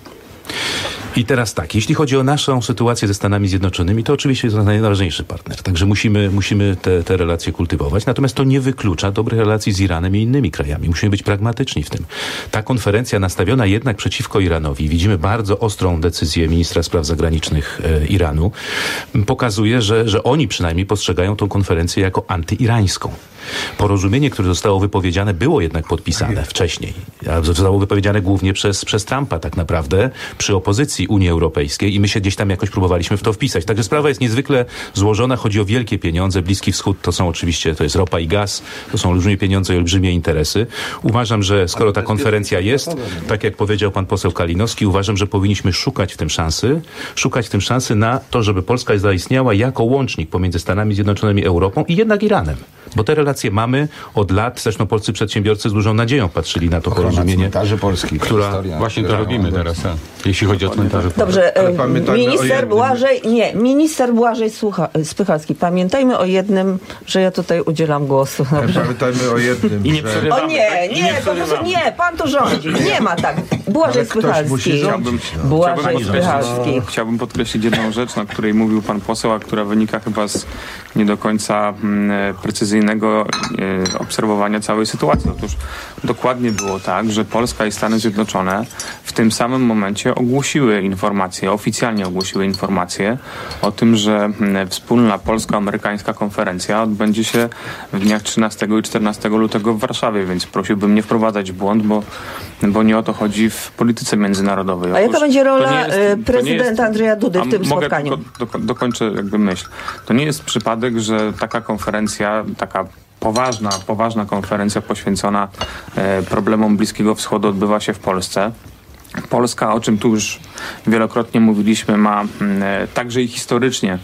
I teraz tak, jeśli chodzi o naszą sytuację ze Stanami Zjednoczonymi, to oczywiście jest to najważniejszy partner, także musimy, musimy te, te relacje kultywować, natomiast to nie wyklucza dobrych relacji z Iranem i innymi krajami. Musimy być pragmatyczni w tym. Ta konferencja nastawiona jednak przeciwko Iranowi, widzimy bardzo ostrą decyzję ministra spraw zagranicznych e, Iranu, pokazuje, że, że oni przynajmniej postrzegają tą konferencję jako antyirańską. Porozumienie, które zostało wypowiedziane, było jednak podpisane wcześniej. Zostało wypowiedziane głównie przez, przez Trumpa tak naprawdę przy opozycji Unii Europejskiej i my się gdzieś tam jakoś próbowaliśmy w to wpisać. Także sprawa jest niezwykle złożona, chodzi o wielkie pieniądze. Bliski Wschód to są oczywiście, to jest ropa i gaz, to są olbrzymie pieniądze i olbrzymie interesy. Uważam, że skoro ta konferencja jest, tak jak powiedział pan poseł Kalinowski, uważam, że powinniśmy szukać w tym szansy, szukać w tym szansy na to, żeby Polska zaistniała jako łącznik pomiędzy Stanami Zjednoczonymi i Europą i jednak Iranem. Bo te relacje mamy od lat, zresztą polscy przedsiębiorcy z dużą nadzieją patrzyli na to Ochrona porozumienie. cmentarzy polskich. Która... Historia, Właśnie to robimy teraz, a, jeśli chodzi o cmentarze. Dobrze, minister Błażej, nie, minister Błażej Słucha, Spychalski, pamiętajmy o jednym, że ja tutaj udzielam głosu. Dobrze? Pamiętajmy o jednym, I nie że... przerywamy, O nie, tak? nie, po prostu nie, pan tu rządzi, nie ma tak. Błażej Spychalski. Chciałbym, Błażej chciałbym, Spychalski. podkreślić, chciałbym podkreślić jedną rzecz, na której mówił pan poseł, a która wynika chyba z nie do końca mm, precyzyjnego e, obserwowania całej sytuacji. Otóż dokładnie było tak, że Polska i Stany Zjednoczone w tym samym momencie ogłosiły informacje, oficjalnie ogłosiły informacje o tym, że mm, wspólna polsko-amerykańska konferencja odbędzie się w dniach trzynastego i czternastego lutego w Warszawie, więc prosiłbym nie wprowadzać w błąd, bo, bo nie o to chodzi w polityce międzynarodowej. A jaka Otóż będzie rola jest, prezydenta jest, Andrzeja Dudy w tym mogę spotkaniu? Tylko do, dokończę jakby myśl. To nie jest przypadek, że taka konferencja, taka poważna, poważna konferencja poświęcona e, problemom Bliskiego Wschodu odbywa się w Polsce. Polska, o czym tu już wielokrotnie mówiliśmy, ma e, także i historycznie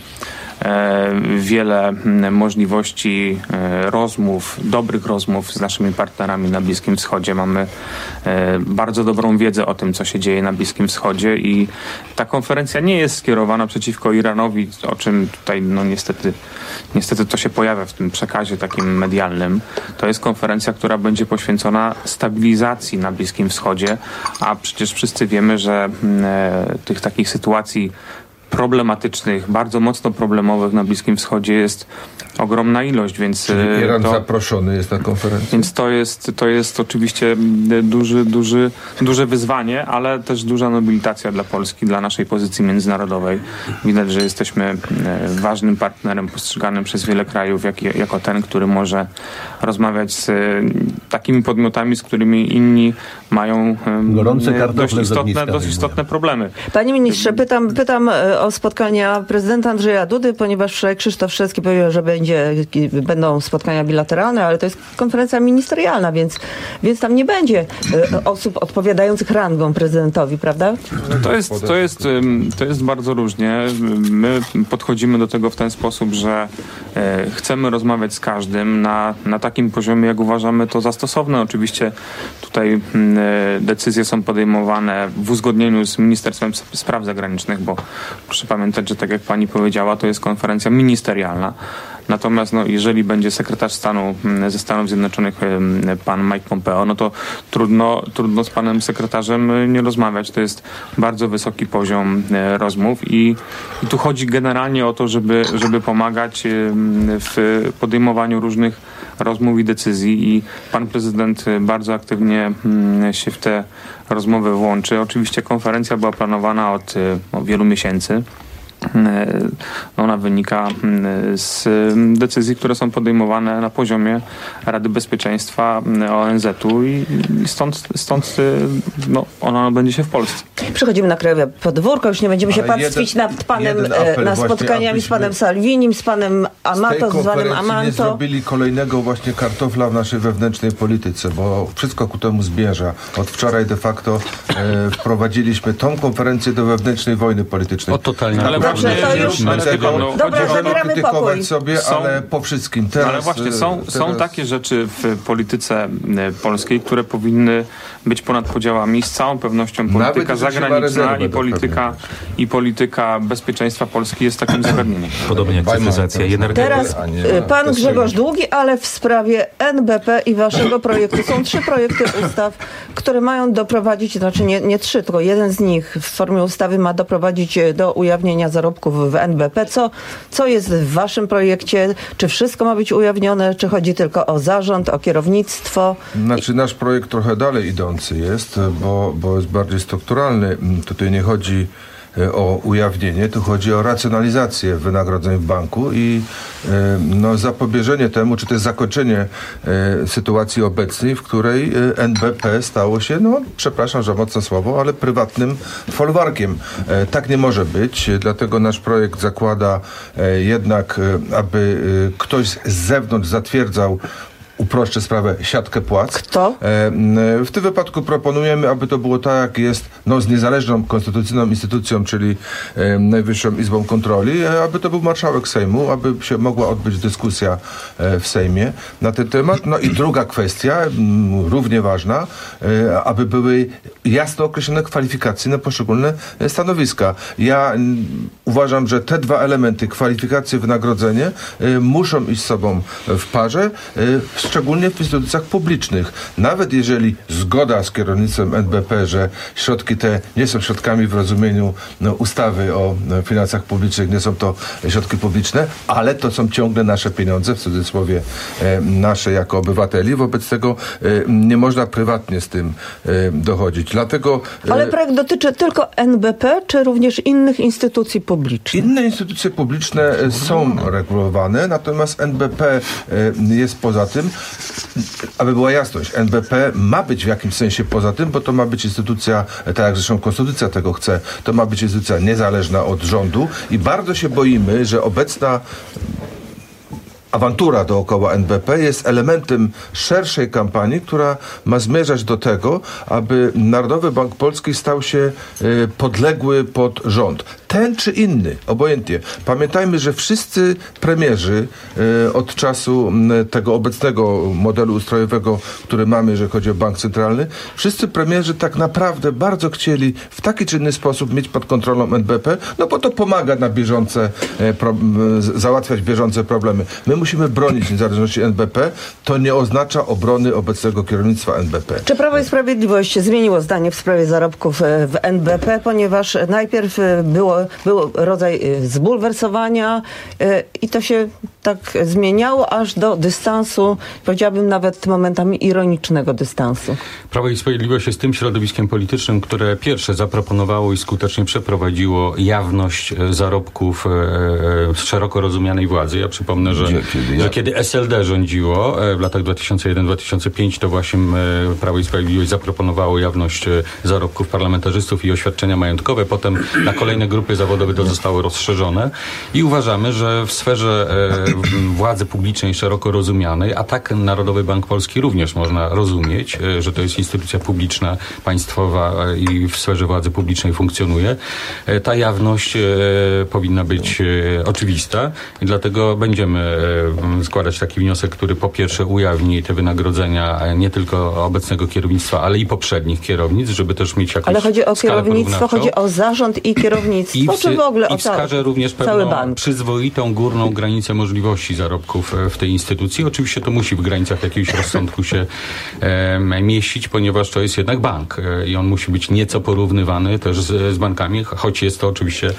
wiele możliwości rozmów, dobrych rozmów z naszymi partnerami na Bliskim Wschodzie. Mamy bardzo dobrą wiedzę o tym, co się dzieje na Bliskim Wschodzie i ta konferencja nie jest skierowana przeciwko Iranowi, o czym tutaj no niestety, niestety to się pojawia w tym przekazie takim medialnym. To jest konferencja, która będzie poświęcona stabilizacji na Bliskim Wschodzie, a przecież wszyscy wiemy, że tych takich sytuacji problematycznych, bardzo mocno problemowych na Bliskim Wschodzie jest ogromna ilość, więc Czyli Iran to, zaproszony jest na konferencję. Więc to jest, to jest oczywiście duży, duży, duże wyzwanie, ale też duża nobilitacja dla Polski, dla naszej pozycji międzynarodowej. Widać, że jesteśmy ważnym partnerem postrzeganym przez wiele krajów jak, jako ten, który może rozmawiać z takimi podmiotami, z którymi inni mają Gorące dość istotne, dość istotne problemy. Panie ministrze, pytam, pytam o spotkania prezydenta Andrzeja Dudy, ponieważ wczoraj Krzysztof Szewski powiedział, że będzie, będą spotkania bilateralne, ale to jest konferencja ministerialna, więc, więc tam nie będzie osób odpowiadających rangą prezydentowi, prawda? To jest, to jest, to jest bardzo różnie. My podchodzimy do tego w ten sposób, że chcemy rozmawiać z każdym na, na takim poziomie, jak uważamy to za stosowne. Oczywiście tutaj decyzje są podejmowane w uzgodnieniu z Ministerstwem Spraw Zagranicznych, bo proszę pamiętać, że tak jak pani powiedziała, to jest konferencja ministerialna. Natomiast no, jeżeli będzie sekretarz stanu ze Stanów Zjednoczonych pan Mike Pompeo, no to trudno, trudno z panem sekretarzem nie rozmawiać. To jest bardzo wysoki poziom rozmów i, i tu chodzi generalnie o to, żeby, żeby pomagać w podejmowaniu różnych rozmów i decyzji i pan prezydent bardzo aktywnie się w te rozmowy włączy. Oczywiście konferencja była planowana od, od wielu miesięcy. Ona wynika z decyzji, które są podejmowane na poziomie Rady Bezpieczeństwa O N Z-u i stąd, stąd no, ona będzie się w Polsce. Przechodzimy na krajowe podwórko, już nie będziemy się pastwić nad panem, na spotkaniami z panem Salvinim, z panem Amato, z panem Amanto. Nie zrobili kolejnego właśnie kartofla w naszej wewnętrznej polityce, bo wszystko ku temu zmierza. Od wczoraj de facto e, wprowadziliśmy tą konferencję do wewnętrznej wojny politycznej. O totalnie. Ale Dobrze, to już... Tego, no, Dobra, zabieramy pokój. sobie, są, ale po wszystkim. Teraz, ale właśnie są, teraz... są takie rzeczy w polityce polskiej, które powinny być ponad podziałami. Z całą pewnością polityka zagraniczna i polityka, i polityka bezpieczeństwa Polski jest takim zagadnieniem. Podobnie jak cyfryzacja i energetyka. Teraz pan Grzegorz Długi, ale w sprawie N B P i waszego projektu. Są trzy projekty ustaw, które mają doprowadzić, znaczy nie, nie trzy, tylko jeden z nich w formie ustawy ma doprowadzić do ujawnienia zarobków w N B P. Co, co jest w waszym projekcie? Czy wszystko ma być ujawnione? Czy chodzi tylko o zarząd, o kierownictwo? Znaczy nasz projekt trochę dalej idący jest, bo, bo jest bardziej strukturalny. Tutaj nie chodzi o ujawnienie, tu chodzi o racjonalizację wynagrodzeń w banku i no, zapobieżenie temu, czy też zakończenie sytuacji obecnej, w której N B P stało się, no przepraszam za mocne słowo, ale prywatnym folwarkiem. Tak nie może być, dlatego nasz projekt zakłada jednak, aby ktoś z zewnątrz zatwierdzał, uproszczę sprawę, siatkę płac. Kto? W tym wypadku proponujemy, aby to było tak, jak jest no, z niezależną konstytucyjną instytucją, czyli e, Najwyższą Izbą Kontroli, e, aby to był marszałek Sejmu, aby się mogła odbyć dyskusja e, w Sejmie na ten temat. No i druga kwestia, m, równie ważna, e, aby były jasno określone kwalifikacje na poszczególne e, stanowiska. Ja m, uważam, że te dwa elementy, kwalifikacje, wynagrodzenie, e, muszą iść z sobą w parze, e, szczególnie w instytucjach publicznych. Nawet jeżeli zgoda z kierownictwem N B P, że środki te nie są środkami w rozumieniu no, ustawy o no, finansach publicznych, nie są to środki publiczne, ale to są ciągle nasze pieniądze, w cudzysłowie e, nasze jako obywateli. Wobec tego e, nie można prywatnie z tym e, dochodzić. Dlatego... E, ale projekt dotyczy tylko N B P, czy również innych instytucji publicznych? Inne instytucje publiczne są regulowane, natomiast N B P e, jest poza tym. Aby była jasność, N B P ma być w jakimś sensie poza tym, bo to ma być instytucja, tak jak zresztą konstytucja tego chce, to ma być instytucja niezależna od rządu i bardzo się boimy, że obecna awantura dookoła N B P jest elementem szerszej kampanii, która ma zmierzać do tego, aby Narodowy Bank Polski stał się y, podległy pod rząd. Ten czy inny, obojętnie. Pamiętajmy, że wszyscy premierzy y, od czasu y, tego obecnego modelu ustrojowego, który mamy, jeżeli chodzi o bank centralny, wszyscy premierzy tak naprawdę bardzo chcieli w taki czy inny sposób mieć pod kontrolą N B P, no bo to pomaga na bieżące, y, pro, y, załatwiać bieżące problemy. My musimy bronić niezależności N B P, to nie oznacza obrony obecnego kierownictwa N B P. Czy Prawo i Sprawiedliwość zmieniło zdanie w sprawie zarobków w N B P, ponieważ najpierw było był rodzaj zbulwersowania i to się tak zmieniało aż do dystansu, powiedziałabym nawet momentami ironicznego dystansu. Prawo i Sprawiedliwość jest tym środowiskiem politycznym, które pierwsze zaproponowało i skutecznie przeprowadziło jawność zarobków e, szeroko rozumianej władzy. Ja przypomnę, że, kiedy, że kiedy S L D rządziło e, w latach dwa tysiące jeden do dwa tysiące piątego, to właśnie e, Prawo i Sprawiedliwość zaproponowało jawność e, zarobków parlamentarzystów i oświadczenia majątkowe. Potem na kolejne grupy zawodowe to zostało rozszerzone i uważamy, że w sferze e, władzy publicznej szeroko rozumianej, a tak Narodowy Bank Polski również można rozumieć, że to jest instytucja publiczna, państwowa i w sferze władzy publicznej funkcjonuje. Ta jawność powinna być oczywista i dlatego będziemy składać taki wniosek, który po pierwsze ujawni te wynagrodzenia nie tylko obecnego kierownictwa, ale i poprzednich kierownic, żeby też mieć jakąś Ale chodzi o skalę kierownictwo, chodzi o zarząd i kierownictwo, I czy w ogóle i o wskaże cały, również cały pewną bank? przyzwoitą górną granicę możliwości zarobków w tej instytucji. Oczywiście to musi w granicach jakiegoś rozsądku się e, mieścić, ponieważ to jest jednak bank e, i on musi być nieco porównywany też z, z bankami, choć jest to oczywiście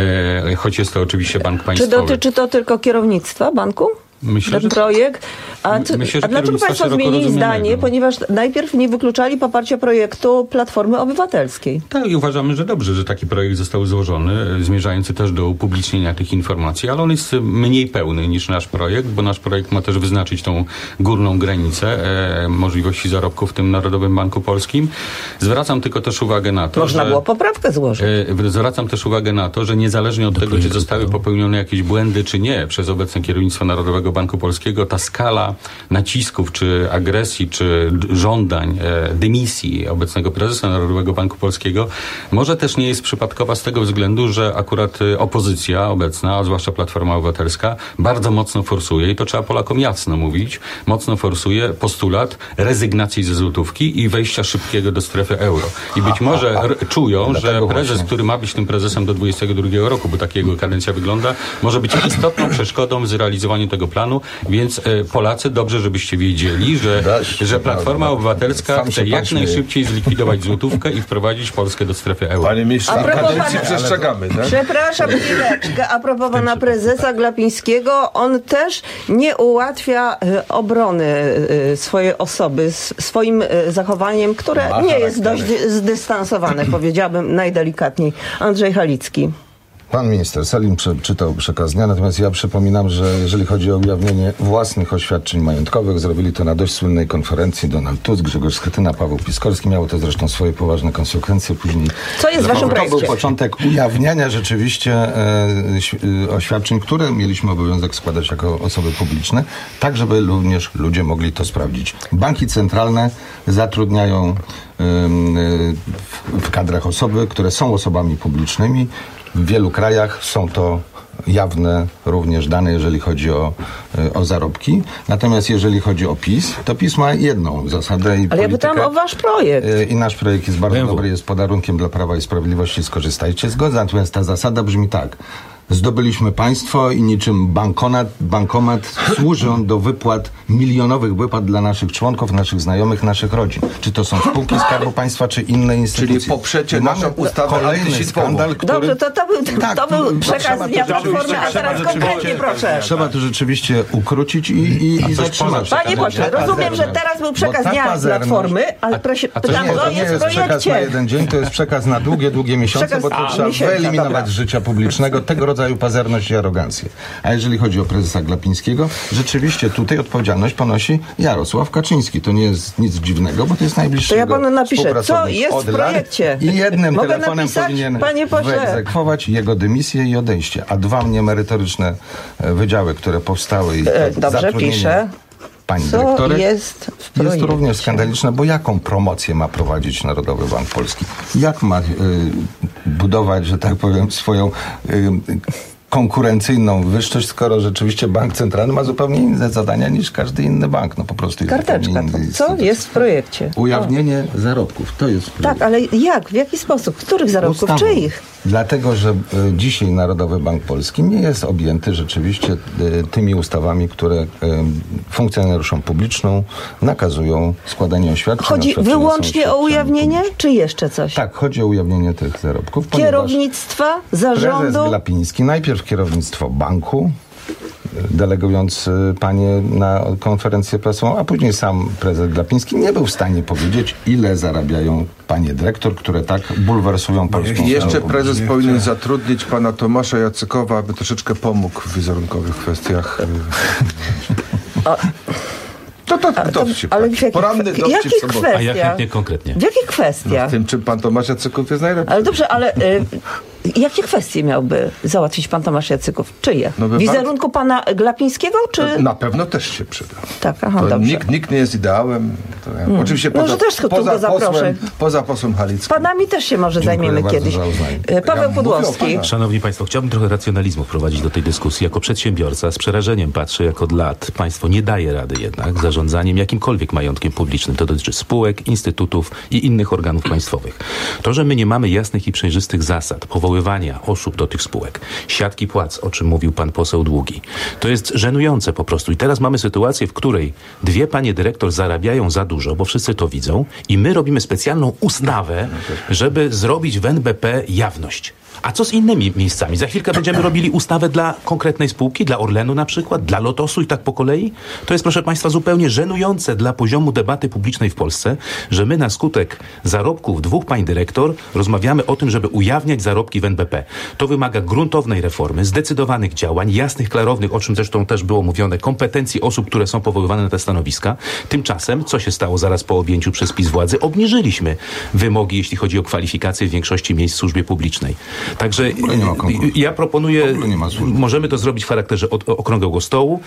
e, choć jest to oczywiście bank państwowy. Czy dotyczy to tylko kierownictwa banku? Myślę, ten że projekt. A, ty, myślę, a dlaczego Państwo zmienili zdanie? Ponieważ najpierw nie wykluczali poparcia projektu Platformy Obywatelskiej. Tak, i uważamy, że dobrze, że taki projekt został złożony, zmierzający też do upublicznienia tych informacji, ale on jest mniej pełny niż nasz projekt, bo nasz projekt ma też wyznaczyć tą górną granicę e, możliwości zarobków w tym Narodowym Banku Polskim. Zwracam tylko też uwagę na to, Można że... było poprawkę złożyć. E, zwracam też uwagę na to, że niezależnie od tego, czy zostały popełnione jakieś błędy, czy nie, przez obecne kierownictwo Narodowego Banku Polskiego, ta skala nacisków, czy agresji, czy żądań e, dymisji obecnego prezesa Narodowego Banku Polskiego może też nie jest przypadkowa z tego względu, że akurat opozycja obecna, a zwłaszcza Platforma Obywatelska, bardzo mocno forsuje, i to trzeba Polakom jasno mówić, mocno forsuje postulat rezygnacji ze złotówki i wejścia szybkiego do strefy euro. I być może r- czują, że prezes, właśnie. który ma być tym prezesem do dwudziestego drugiego roku, bo tak jego kadencja wygląda, może być istotną przeszkodą w zrealizowaniu tego planu, więc e, Polacy, dobrze, żebyście wiedzieli, że, że Platforma Obywatelska chce jak najszybciej zlikwidować złotówkę i wprowadzić Polskę do strefy euro. Panie ministrze, kadencji przestrzegamy, tak? Przepraszam chwileczkę, a propos pana prezesa Glapińskiego, on też nie ułatwia e, obrony e, swojej osoby s, swoim e, zachowaniem, które Ma nie jest dość charaktery. dy- zdystansowane, powiedziałabym najdelikatniej. Andrzej Halicki. Pan minister Sellin przeczytał przekaz dnia, natomiast ja przypominam, że jeżeli chodzi o ujawnienie własnych oświadczeń majątkowych, zrobili to na dość słynnej konferencji Donald Tusk, Grzegorz Schetyna, Paweł Piskorski. Miało to zresztą swoje poważne konsekwencje później. Co jest w waszym To projekcie? był początek ujawniania rzeczywiście e, e, oświadczeń, które mieliśmy obowiązek składać jako osoby publiczne, tak żeby również ludzie mogli to sprawdzić. Banki centralne zatrudniają e, w, w kadrach osoby, które są osobami publicznymi. W wielu krajach są to jawne również dane, jeżeli chodzi o, o zarobki. Natomiast jeżeli chodzi o PiS, to PiS ma jedną zasadę i Ale ja politykę. pytam o wasz projekt. I nasz projekt jest bardzo dobry, jest podarunkiem dla Prawa i Sprawiedliwości. Skorzystajcie. Zgoda, natomiast ta zasada brzmi tak. Zdobyliśmy państwo i niczym bankomat, bankomat służy on do wypłat, milionowych wypłat dla naszych członków, naszych znajomych, naszych rodzin. Czy to są spółki Skarbu Państwa, czy inne instytucje. Czyli poprzecie I mamy naszą ustawę kolejny antysitwową. skandal, który... Dobrze, to, to był, Tak, to był to przekaz trzeba dnia to Platformy, a teraz konkretnie proszę. Trzeba to rzeczywiście ukrócić i, i, i zatrzymać. Panie pośle, rozumiem, że teraz był przekaz dnia Platformy, ale proszę, pytam, nie, co to nie jest w jest przekaz na projekcie? jeden dzień, to jest przekaz na długie, długie miesiące, Przekaz- bo to a, trzeba miesięcy, wyeliminować dobra. z życia publicznego tego rodzaju pazerność i arogancję. A jeżeli chodzi o prezesa Glapińskiego, rzeczywiście tutaj odpowiedzialność ponosi Jarosław Kaczyński. To nie jest nic dziwnego, bo to jest najbliższy To ja panu napiszę, co współpracownik jest od w lat projekcie. I jednym Mogę telefonem napisać, powinien panie pośle? wyegzekwować jego dymisję i odejście. A dwa niemerytoryczne e, wydziały, które powstały i to E, Dobrze, zatrudnienie piszę. pani Co dyrektorek, jest w jest projekcie? to również skandaliczne, bo jaką promocję ma prowadzić Narodowy Bank Polski? Jak ma y, budować, że tak powiem, swoją y, konkurencyjną wyższość, skoro rzeczywiście bank centralny ma zupełnie inne zadania niż każdy inny bank. No po prostu jest Karteczka, to co jest w projekcie? Ujawnienie o. zarobków, to jest projekt. Tak, ale jak? W jaki sposób? Których zarobków? Ustawą. Czyich? Dlatego, że y, dzisiaj Narodowy Bank Polski nie jest objęty rzeczywiście y, tymi ustawami, które y, funkcjonariuszom publiczną nakazują składanie oświadczeń. Chodzi wyłącznie o ujawnienie, czy jeszcze coś? Tak, chodzi o ujawnienie tych zarobków. Kierownictwa, zarządu? Prezes Glapiński, najpierw kierownictwo banku, delegując panie na konferencję prasową, a później sam prezes Glapiński nie był w stanie powiedzieć, ile zarabiają panie dyrektor, które tak bulwersują polską I jeszcze sprawę. prezes powinien zatrudnić pana Tomasza Jacykowa, aby troszeczkę pomógł w wizerunkowych kwestiach. A, to to, to dowcip. ale w jakich, Poranny w dowcip jakich soboty. kwestiach? A ja chętnie konkretnie. W jakich kwestiach? No, w tym, czym pan Tomasz Jacyków jest najlepszy. Ale dobrze, ale y, jakie kwestie miałby załatwić pan Tomasz Jacyków? Czyje? No, Wizerunku pana Glapińskiego? Czy... Na pewno też się przyda. Tak, aha, to dobrze. Nikt, nikt nie jest ideałem. To ja, Hmm. Oczywiście No, poza, że też tu poza, go zaproszę. posłem, poza posłem Halickim. Panami też się może Dziękuję zajmiemy bardzo kiedyś. za uznanie. Y, Paweł Ja Pudłowski. Szanowni Państwo, chciałbym trochę racjonalizmu wprowadzić do tej dyskusji. Jako przedsiębiorca z przerażeniem patrzę, jak od lat państwo nie daje rady jednak zarządzaniem jakimkolwiek majątkiem publicznym. To dotyczy spółek, instytutów i innych organów państwowych. To, że my nie mamy jasnych i przejrzystych zasad powoływania osób do tych spółek, siatki płac, o czym mówił pan poseł Długi, to jest żenujące po prostu. I teraz mamy sytuację, w której dwie panie dyrektor zarabiają za dużo, bo wszyscy to widzą i my robimy specjalną ustawę, żeby zrobić w N B P jawność. A co z innymi miejscami? Za chwilkę będziemy robili ustawę dla konkretnej spółki, dla Orlenu na przykład, dla Lotosu i tak po kolei? To jest, proszę państwa, zupełnie żenujące dla poziomu debaty publicznej w Polsce, że my na skutek zarobków dwóch pań dyrektor rozmawiamy o tym, żeby ujawniać zarobki w N B P. To wymaga gruntownej reformy, zdecydowanych działań, jasnych, klarownych, o czym zresztą też było mówione, kompetencji osób, które są powoływane na te stanowiska. Tymczasem, co się stało zaraz po objęciu przez PiS władzy? Obniżyliśmy wymogi, jeśli chodzi o kwalifikacje w większości miejsc w służbie publicznej. Także ja proponuję, możemy to zrobić w charakterze od, okrągłego stołu.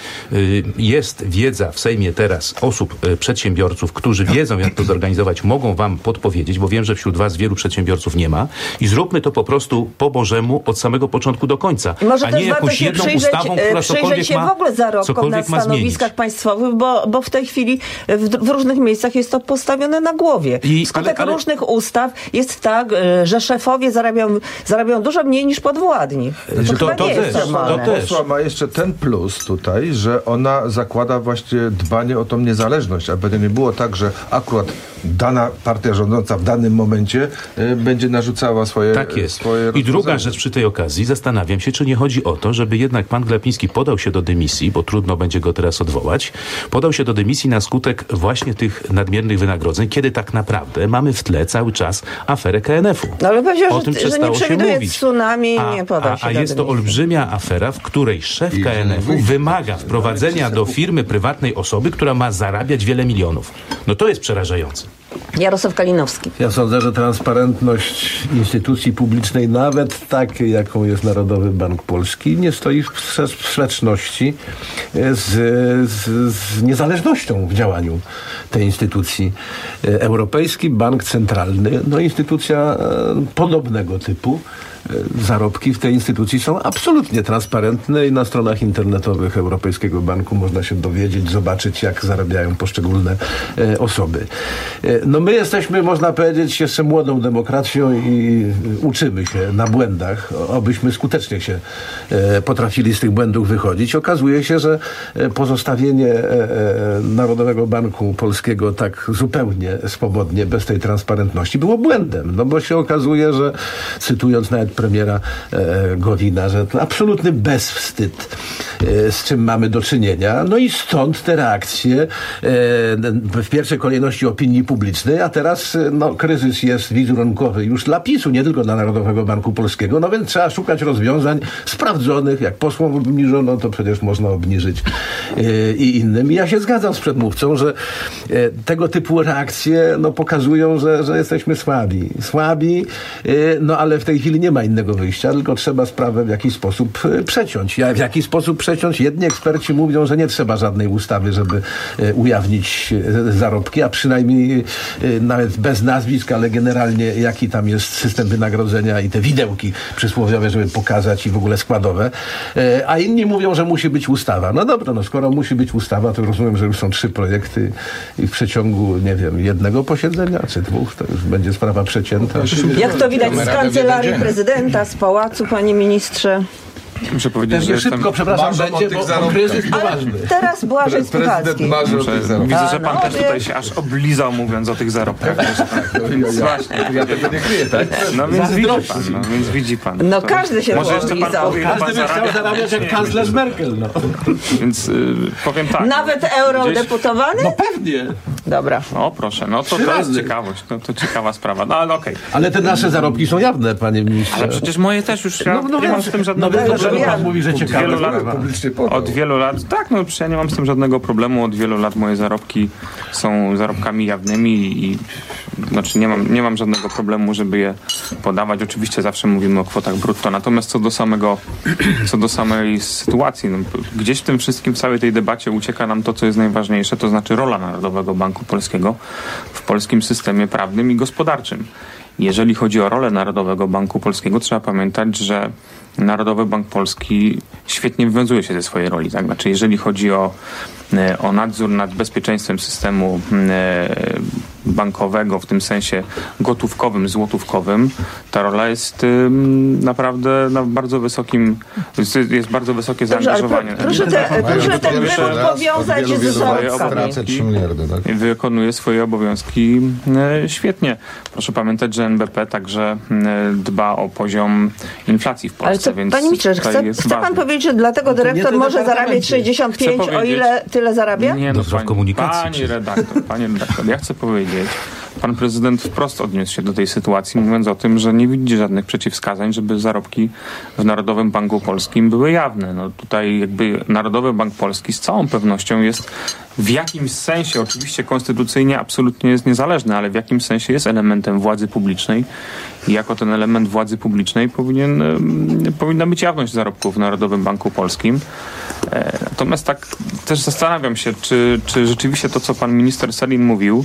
Jest wiedza w Sejmie teraz osób, przedsiębiorców, którzy wiedzą, jak to zorganizować, mogą wam podpowiedzieć, bo wiem, że wśród was wielu przedsiębiorców nie ma. I zróbmy to po prostu po Bożemu od samego początku do końca. Może a też nie warto jakąś się jedną przyjrzeć, ustawą, która przyjrzeć cokolwiek się ma, w ogóle zarobkom na stanowiskach państwowych, bo, bo w tej chwili w, w różnych miejscach jest to postawione na głowie. I, Wskutek ale, ale... różnych ustaw jest tak, że szefowie zarabiają, zarabiają dużo mniej niż podwładni. To, to, to, to jest też, to posła ma jeszcze ten plus tutaj, że ona zakłada właśnie dbanie o tą niezależność, aby nie było tak, że akurat dana partia rządząca w danym momencie y, będzie narzucała swoje Tak jest. Swoje I druga rzecz przy tej okazji, zastanawiam się, czy nie chodzi o to, żeby jednak pan Glapiński podał się do dymisji, bo trudno będzie go teraz odwołać, podał się do dymisji na skutek właśnie tych nadmiernych wynagrodzeń, kiedy tak naprawdę mamy w tle cały czas aferę K N F-u. No ale powiedział, o tym że, że nie przestało się przewiduje mówić. tsunami i A, nie podał a, się a do jest to dymisji. olbrzymia afera, w której szef K N F-u wymaga wprowadzenia do firmy prywatnej osoby, która ma zarabiać wiele milionów. No to jest przerażające. Jarosław Kalinowski. Ja sądzę, że transparentność instytucji publicznej, nawet takiej, jaką jest Narodowy Bank Polski, nie stoi w sprzeczności z, z, z niezależnością w działaniu tej instytucji. Europejski Bank Centralny, no instytucja podobnego typu. Zarobki w tej instytucji są absolutnie transparentne i na stronach internetowych Europejskiego Banku można się dowiedzieć, zobaczyć, jak zarabiają poszczególne e, osoby. E, no my jesteśmy, można powiedzieć, jeszcze młodą demokracją i uczymy się na błędach, obyśmy skutecznie się e, potrafili z tych błędów wychodzić. Okazuje się, że pozostawienie e, e, Narodowego Banku Polskiego tak zupełnie swobodnie, bez tej transparentności było błędem, no bo się okazuje, że cytując nawet premiera e, Gowina, że to absolutny bezwstyd, e, z czym mamy do czynienia. No i stąd te reakcje e, w pierwszej kolejności opinii publicznej, a teraz no, kryzys jest wizerunkowy już dla PiSu, nie tylko dla Narodowego Banku Polskiego, no więc trzeba szukać rozwiązań sprawdzonych. Jak posłom obniżono, to przecież można obniżyć e, i innym. I ja się zgadzam z przedmówcą, że e, tego typu reakcje no, pokazują, że, że jesteśmy słabi. Słabi, e, no ale w tej chwili nie ma innego wyjścia, tylko trzeba sprawę w jakiś sposób przeciąć. Ja w jaki sposób przeciąć? Jedni eksperci mówią, że nie trzeba żadnej ustawy, żeby ujawnić zarobki, a przynajmniej y, nawet bez nazwisk, ale generalnie jaki tam jest system wynagrodzenia i te widełki przysłowiowe, żeby pokazać i w ogóle składowe. Y, a inni mówią, że musi być ustawa. No dobra, no skoro musi być ustawa, to rozumiem, że już są trzy projekty i w przeciągu, nie wiem, jednego posiedzenia czy dwóch, to już będzie sprawa przecięta. Jak to widać z kancelarii prezydenta, z pałacu, panie ministrze? Muszę powiedzieć, Pewnie że szybko, jestem... przepraszam, będzie, bo, bo kryzys poważny. Teraz Błażej Stuchalski. Muszę, widzę, że pan też tutaj się aż oblizał, mówiąc o tych zarobkach. Właśnie. Ja tego nie kryję, tak? No więc widzi pan, no więc widzi pan. No każdy się Może jeszcze pan powie, Każdy by chciał zarabiać jak kanclerz Merkel. No. Więc y, powiem tak. Nawet eurodeputowany? No pewnie. Dobra. O proszę, no to, to jest ciekawość, no, to ciekawa sprawa, no ale okej. Okay. Ale te nasze zarobki są jawne, panie ministrze. Ale przecież moje też już, ja no, no, nie mam z tym żadnego no, problemu. Pan mówi, że ciekawe. Wielu lat, od wielu lat, tak, no przecież ja nie mam z tym żadnego problemu, od wielu lat moje zarobki są zarobkami jawnymi i znaczy nie mam, nie mam żadnego problemu, żeby je podawać. Oczywiście zawsze mówimy o kwotach brutto, natomiast co do samego, co do samej sytuacji, no, gdzieś w tym wszystkim, w całej tej debacie ucieka nam to, co jest najważniejsze, to znaczy rola Narodowego Banku Polskiego w polskim systemie prawnym i gospodarczym. Jeżeli chodzi o rolę Narodowego Banku Polskiego, trzeba pamiętać, że Narodowy Bank Polski świetnie wywiązuje się ze swojej roli. Tak? Znaczy, jeżeli chodzi o, o nadzór nad bezpieczeństwem systemu bankowego, w tym sensie gotówkowym, złotówkowym, ta rola jest naprawdę na bardzo wysokim, jest bardzo wysokie Dobrze, zaangażowanie. Pro, proszę, te, proszę ten wywód powiązać z zarobkami. Wykonuje swoje obowiązki świetnie. Proszę pamiętać, że N B P także dba o poziom inflacji w Polsce. Ale co, więc panie ministrze, chce, chce pan powiedzieć, że dlatego dyrektor może zarabiać sześćdziesiąt pięć, o ile tyle zarabia? Nie, no, pani, komunikacji, pani redaktor, panie redaktor, ja chcę powiedzieć, pan prezydent wprost odniósł się do tej sytuacji, mówiąc o tym, że nie widzi żadnych przeciwwskazań, żeby zarobki w Narodowym Banku Polskim były jawne. No tutaj jakby Narodowy Bank Polski z całą pewnością jest w jakimś sensie, oczywiście konstytucyjnie absolutnie jest niezależny, ale w jakimś sensie jest elementem władzy publicznej i jako ten element władzy publicznej powinien, powinna być jawność zarobków w Narodowym Banku Polskim. Natomiast tak też zastanawiam się, czy, czy rzeczywiście to, co pan minister Sellin mówił,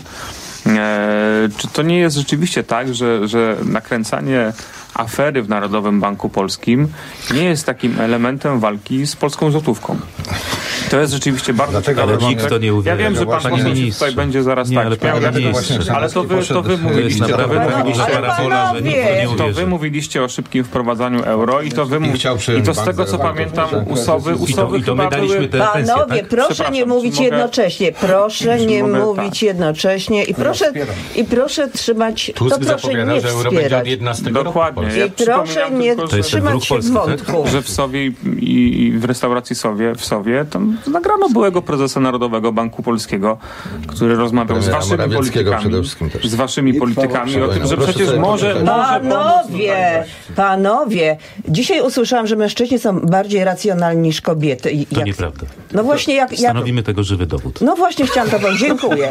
E, czy to nie jest rzeczywiście tak, że, że nakręcanie afery w Narodowym Banku Polskim nie jest takim elementem walki z polską złotówką? To jest rzeczywiście bardzo Dlaczego ciekawe. Nikt to nie uwierzył. Ja wiem, że pan poseł tutaj będzie zaraz nie, tak ale, śmiał, ale, ale, ale to wy, to wy mówiliście, to wy mówiliście, to wy mówiliście o szybkim wprowadzaniu euro i to wy mówiliście, i to z tego co pamiętam usowy, usowy I to my daliśmy te pensje, Panowie, tak? proszę nie mówić jednocześnie, proszę nie mówić jednocześnie i proszę, i proszę trzymać, to proszę nie wspierać. Dokładnie. I proszę nie trzymać się wątku. Że w Sowie i w restauracji Sowie, w Sowie, tam nagrano byłego prezesa Narodowego Banku Polskiego, który rozmawiał z waszymi politykami, z waszymi politykami o tym, że przecież może... Panowie, panowie, dzisiaj usłyszałam, że mężczyźni są bardziej racjonalni niż kobiety. I to jak, nieprawda. No właśnie jak... Stanowimy jak, tego żywy dowód. No właśnie chciałam to powiedzieć. Dziękuję.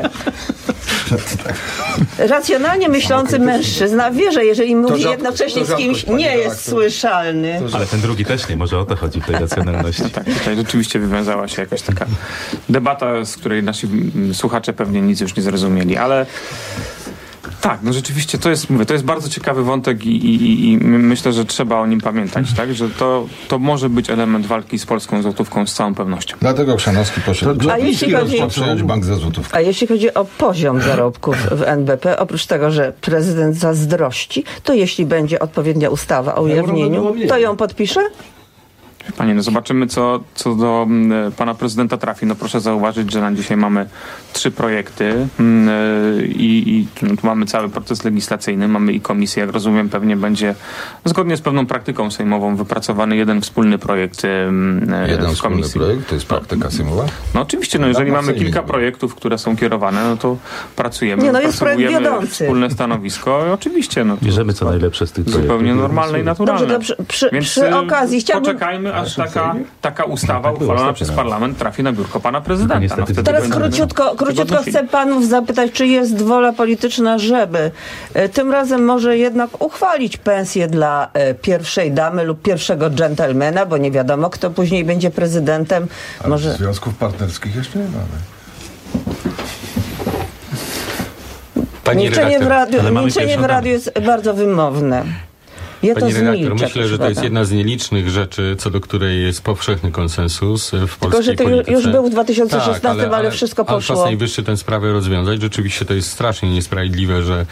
Racjonalnie myślący mężczyzna wie, że jeżeli mówi rzadko, jednocześnie z kimś, nie jest słyszalny. Ale ten drugi też nie, może o to chodzi w tej racjonalności. No tak, tutaj rzeczywiście wywiązała się jakaś taka debata, z której nasi słuchacze pewnie nic już nie zrozumieli, ale tak, no rzeczywiście to jest, mówię, to jest bardzo ciekawy wątek i, i, i myślę, że trzeba o nim pamiętać, tak? Że to, to może być element walki z polską złotówką z całą pewnością. Dlatego Chrzanowski poszedł a jeśli chodzi, przejąć bank za złotówkę. A jeśli chodzi o poziom zarobków w N B P, oprócz tego, że prezydent zazdrości, to jeśli będzie odpowiednia ustawa o ujawnieniu, to ją podpisze? Panie, no zobaczymy, co, co do y, pana prezydenta trafi. No proszę zauważyć, że na dzisiaj mamy trzy projekty y, i no, tu mamy cały proces legislacyjny, mamy i komisję, jak rozumiem, pewnie będzie zgodnie z pewną praktyką sejmową wypracowany jeden wspólny projekt y, jeden w komisji. Wspólny projekt? To jest praktyka sejmowa? No oczywiście, no jeżeli mamy kilka projektów, które są kierowane, no to pracujemy, nie, no jest projekt wiodący. Wspólne stanowisko i oczywiście, no to bierzemy co najlepsze z tych projektów. Zupełnie normalne i naturalne. Dobrze, dobrze. Przy, Więc przy okazji chciałbym... poczekajmy, aż taka, taka ustawa uchwalona przez parlament trafi na biurko pana prezydenta. No, Teraz króciutko, króciutko chcę panów zapytać, czy jest wola polityczna, żeby tym razem może jednak uchwalić pensję dla pierwszej damy lub pierwszego dżentelmena, bo nie wiadomo, kto później będzie prezydentem. Ale może... związków partnerskich jeszcze nie mamy. Milczenie w radiu, Ale mamy milczenie w pierwszą radiu jest bardzo wymowne. Ja Pani to redaktor, zmilczę, myślę, że to jest jedna z nielicznych rzeczy, co do której jest powszechny konsensus w polskiej Tylko, że to polityce. już był w dwa tysiące szesnastym, tak, ale, ale wszystko ale poszło. czas najwyższy tę sprawę rozwiązać. Rzeczywiście to jest strasznie niesprawiedliwe, że,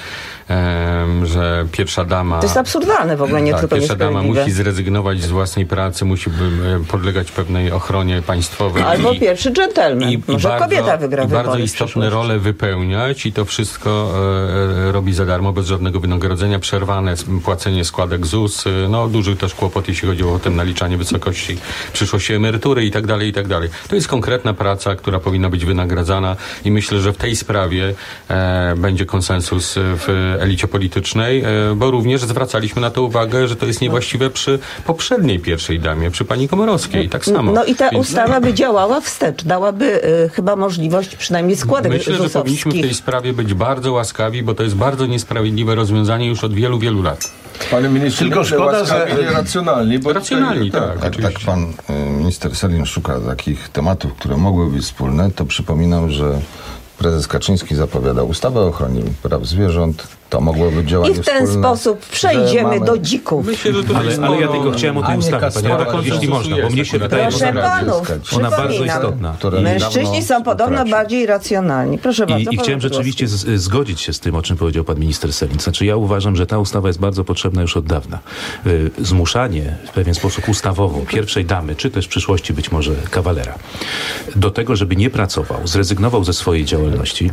em, że pierwsza dama... To jest absurdalne w ogóle, nie tak, tylko pierwsza dama niesprawiedliwe. musi zrezygnować z własnej pracy, musi em, podlegać pewnej ochronie państwowej. Albo i, pierwszy dżentelmen. i, Może i bardzo, kobieta wygra i bardzo wybory w istotne przyszłości. role wypełniać i to wszystko e, e, robi za darmo, bez żadnego wynagrodzenia, przerwane s- płacenie składek Z U S, e, no duży też kłopot, jeśli chodzi o potem naliczanie wysokości przyszłości emerytury i tak dalej, i tak dalej. To jest konkretna praca, która powinna być wynagradzana i myślę, że w tej sprawie e, będzie konsensus w elicie politycznej, e, bo również zwracaliśmy na to uwagę, że to jest niewłaściwe przy poprzedniej pierwszej damie, przy pani Komorowskiej, tak samo. No i ta Więc- ustawa by działała wstecz, dałaby y, chyba możliwość przynajmniej składek Myślę, że powinniśmy w tej zusowskich. sprawie być bardzo łaskawi, bo to jest bardzo niesprawiedliwe rozwiązanie już od wielu, wielu lat. Panie ministrze, Tylko nie szkoda, łaskawi, że- nie racjonalni. Bo Racjonalni, tutaj, tak. Jak tak pan y, minister Sellin szuka takich tematów, które mogłyby być wspólne, to przypominam, że prezes Kaczyński zapowiada ustawę o ochronie praw zwierząt. To mogłoby być działanie I w ten wspólne, sposób że przejdziemy mamy- do dzików. Myślę, że to Ale, jest ale ja sporo- tylko chciałem o tej A nie ustawie, panie kastrować, redaktor, jeśli to można, bo jest mnie się akurat. wydaje, Proszę że ona, panów, ona bardzo przypominam, istotna. Która mężczyźni niedawno są podobno traci. bardziej racjonalni. Proszę bardzo. I, I chciałem pan rzeczywiście z, zgodzić się z tym, o czym powiedział pan minister Sellin. Znaczy ja uważam, że ta ustawa jest bardzo potrzebna już od dawna. Y, zmuszanie w pewien sposób ustawowo pierwszej damy, czy też w przyszłości być może kawalera, do tego, żeby nie pracował, zrezygnował ze swojej działalności,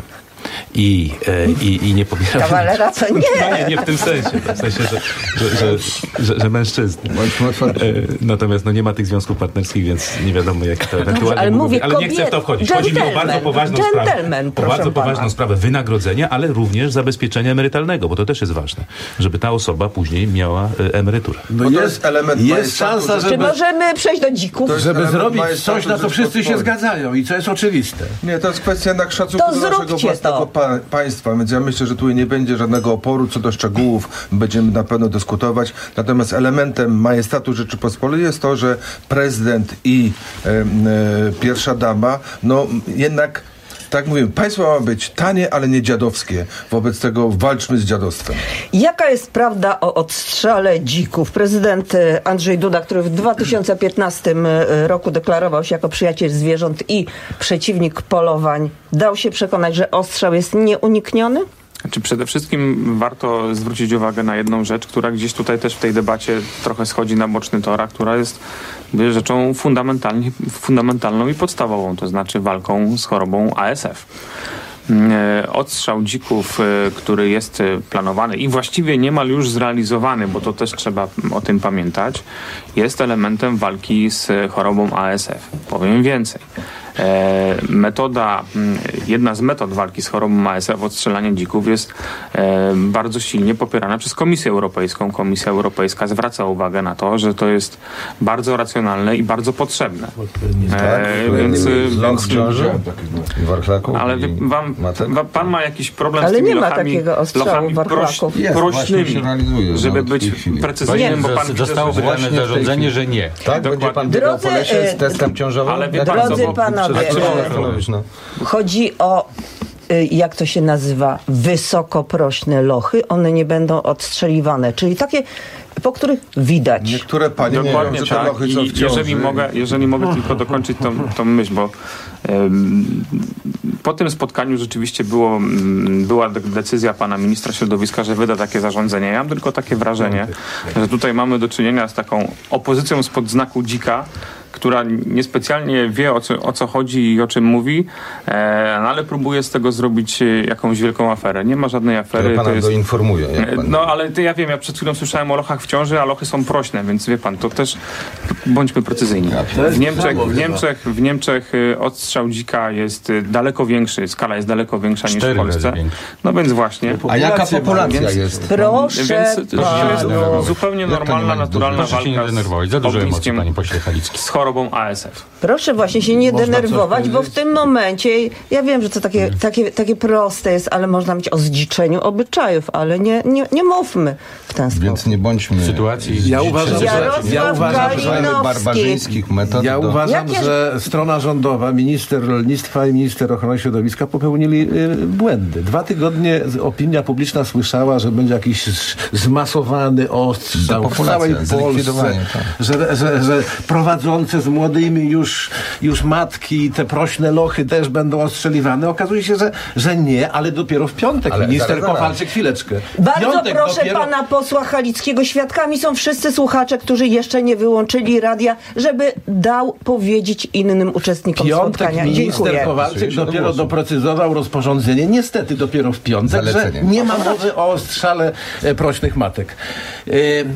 i, e, i, i nie pobierał... Kawalera co nie? No nie, nie w tym sensie. W sensie, że, że, że, że, że mężczyzny. E, natomiast no, nie ma tych związków partnerskich, więc nie wiadomo, jak to ewentualnie ale mogłoby- mówię Ale nie chcę w to wchodzić. Chodzi mi o bardzo Gentleman. poważną sprawę. Gentleman, O proszę bardzo pana. poważną sprawę wynagrodzenia, ale również zabezpieczenia emerytalnego, bo to też jest ważne, żeby ta osoba później miała e, emeryturę. No to jest element jest majestatu, szansa, że- Czy żeby, możemy przejść do dzików? To jest żeby element zrobić majestatu coś, na co wszyscy się Rzeczypospolitej. zgadzają i co jest oczywiste. Nie, to jest kwestia jednak szacunku To do naszego zróbcie własnego to. pa- państwa, więc ja myślę, że tu nie będzie żadnego oporu co do szczegółów, będziemy na pewno dyskutować. Natomiast elementem majestatu Rzeczypospolitej jest to, że prezydent i e, e, pierwsza dama, no jednak, tak mówimy, państwo ma być tanie, ale nie dziadowskie. Wobec tego walczmy z dziadostwem. Jaka jest prawda o odstrzale dzików? Prezydent e, Andrzej Duda, który w dwa tysiące piętnastym e, roku deklarował się jako przyjaciel zwierząt i przeciwnik polowań, dał się przekonać, że ostrzał jest nieunikniony? Znaczy przede wszystkim warto zwrócić uwagę na jedną rzecz, która gdzieś tutaj też w tej debacie trochę schodzi na boczny tor, a która jest rzeczą fundamentalnie, fundamentalną i podstawową, to znaczy walką z chorobą A S F. E, Odstrzał dzików, e, który jest e, planowany i właściwie niemal już zrealizowany, bo to też trzeba o tym pamiętać, jest elementem walki z chorobą A S F. Powiem więcej. E, metoda, m, jedna z metod walki z chorobą A S F, odstrzelanie dzików, jest e, bardzo silnie popierana przez Komisję Europejską. Komisja Europejska zwraca uwagę na to, że to jest bardzo racjonalne i bardzo potrzebne. E, więc, Ląd więc w ciąży, i warchlaków, ale i wie- wam, matek. wa- pan ma jakiś problem Ale z tymi nie ma lochami, takiego ostrzału lochami warchlaków. proś, Jest, właśnie prośnymi, się realizuje, żeby nawet w tej być chwili. precyzyjnym, bo pan Właśnie zostało widzę, że- wydane Właśnie w tej zarządzenie, chwili. że nie. Tak, będzie pan biegał po Drodzy, lesie e, z testem ciążowym? ale wie Jak pan, pan co, Drodzy bo- panowie, przez- co- przez- no. chodzi o, y, jak to się nazywa, wysokoprośne lochy. One nie będą odstrzeliwane, czyli takie, po których widać. Niektóre panie nie Dokładnie wiem, że te tak. lochy są w I ciąży. jeżeli mogę, jeżeli mogę tylko dokończyć tą, tą myśl, bo em, po tym spotkaniu rzeczywiście było, mm, była de- decyzja pana ministra środowiska, że wyda takie zarządzenie. Ja mam tylko takie wrażenie, że tutaj mamy do czynienia z taką opozycją spod znaku dzika, która niespecjalnie wie, o co, o co chodzi i o czym mówi, e, no ale próbuje z tego zrobić e, jakąś wielką aferę. Nie ma żadnej afery. Ja pana to jest, go informuję. Jak pan... no ale ty, ja wiem, ja przed chwilą słyszałem o lochach w ciąży, a lochy są prośne, więc wie pan, to też bądźmy precyzyjni. W Niemczech, w Niemczech, w Niemczech y, odstrzał dzika jest y, daleko większy, skala jest daleko większa niż w Cztery Polsce. razy większa. No więc właśnie. A jaka populacja Więc- jest? Proszę Więc to jest panów. zupełnie Jak to nie normalna, ma być naturalna Proszę się nie walka denerwować. z Za dużo emocji, ogniskiem, panie pośle Halicki. z chorobą chorobą A S F. Proszę właśnie się nie Można denerwować, coś bo w tym momencie, ja wiem, że to takie, takie, takie proste jest, ale można mówić o zdziczeniu obyczajów, ale nie, nie, nie mówmy w ten sposób. Więc nie bądźmy w sytuacji. Ja uważam, że, ja uważam, że barbarzyńskich metod. Ja do... uważam, Jakie- że strona rządowa, minister rolnictwa i minister ochrony środowiska popełnili y, błędy. Dwa tygodnie z- opinia publiczna słyszała, że będzie jakiś z- zmasowany ostrzał w Depopulacja, całej Polsce, zlikwidowanie, tak. że, że, że prowadzące z młodymi już, już matki, te prośne lochy też będą ostrzeliwane. Okazuje się, że, że nie, ale dopiero w piątek. Ale Minister zaraz, zaraz. Kowalczyk, chwileczkę. Bardzo Piątek proszę dopiero... pana posła Halickiego, świadkami są wszyscy słuchacze, którzy jeszcze nie wyłączyli radia, żeby dał powiedzieć innym uczestnikom Piątek spotkania. minister Dziękuję. Kowalczyk się do dopiero głosu. doprecyzował rozporządzenie, niestety dopiero w piątek, że Zalecenie. nie ma mowy o ostrzale e, prośnych matek. E,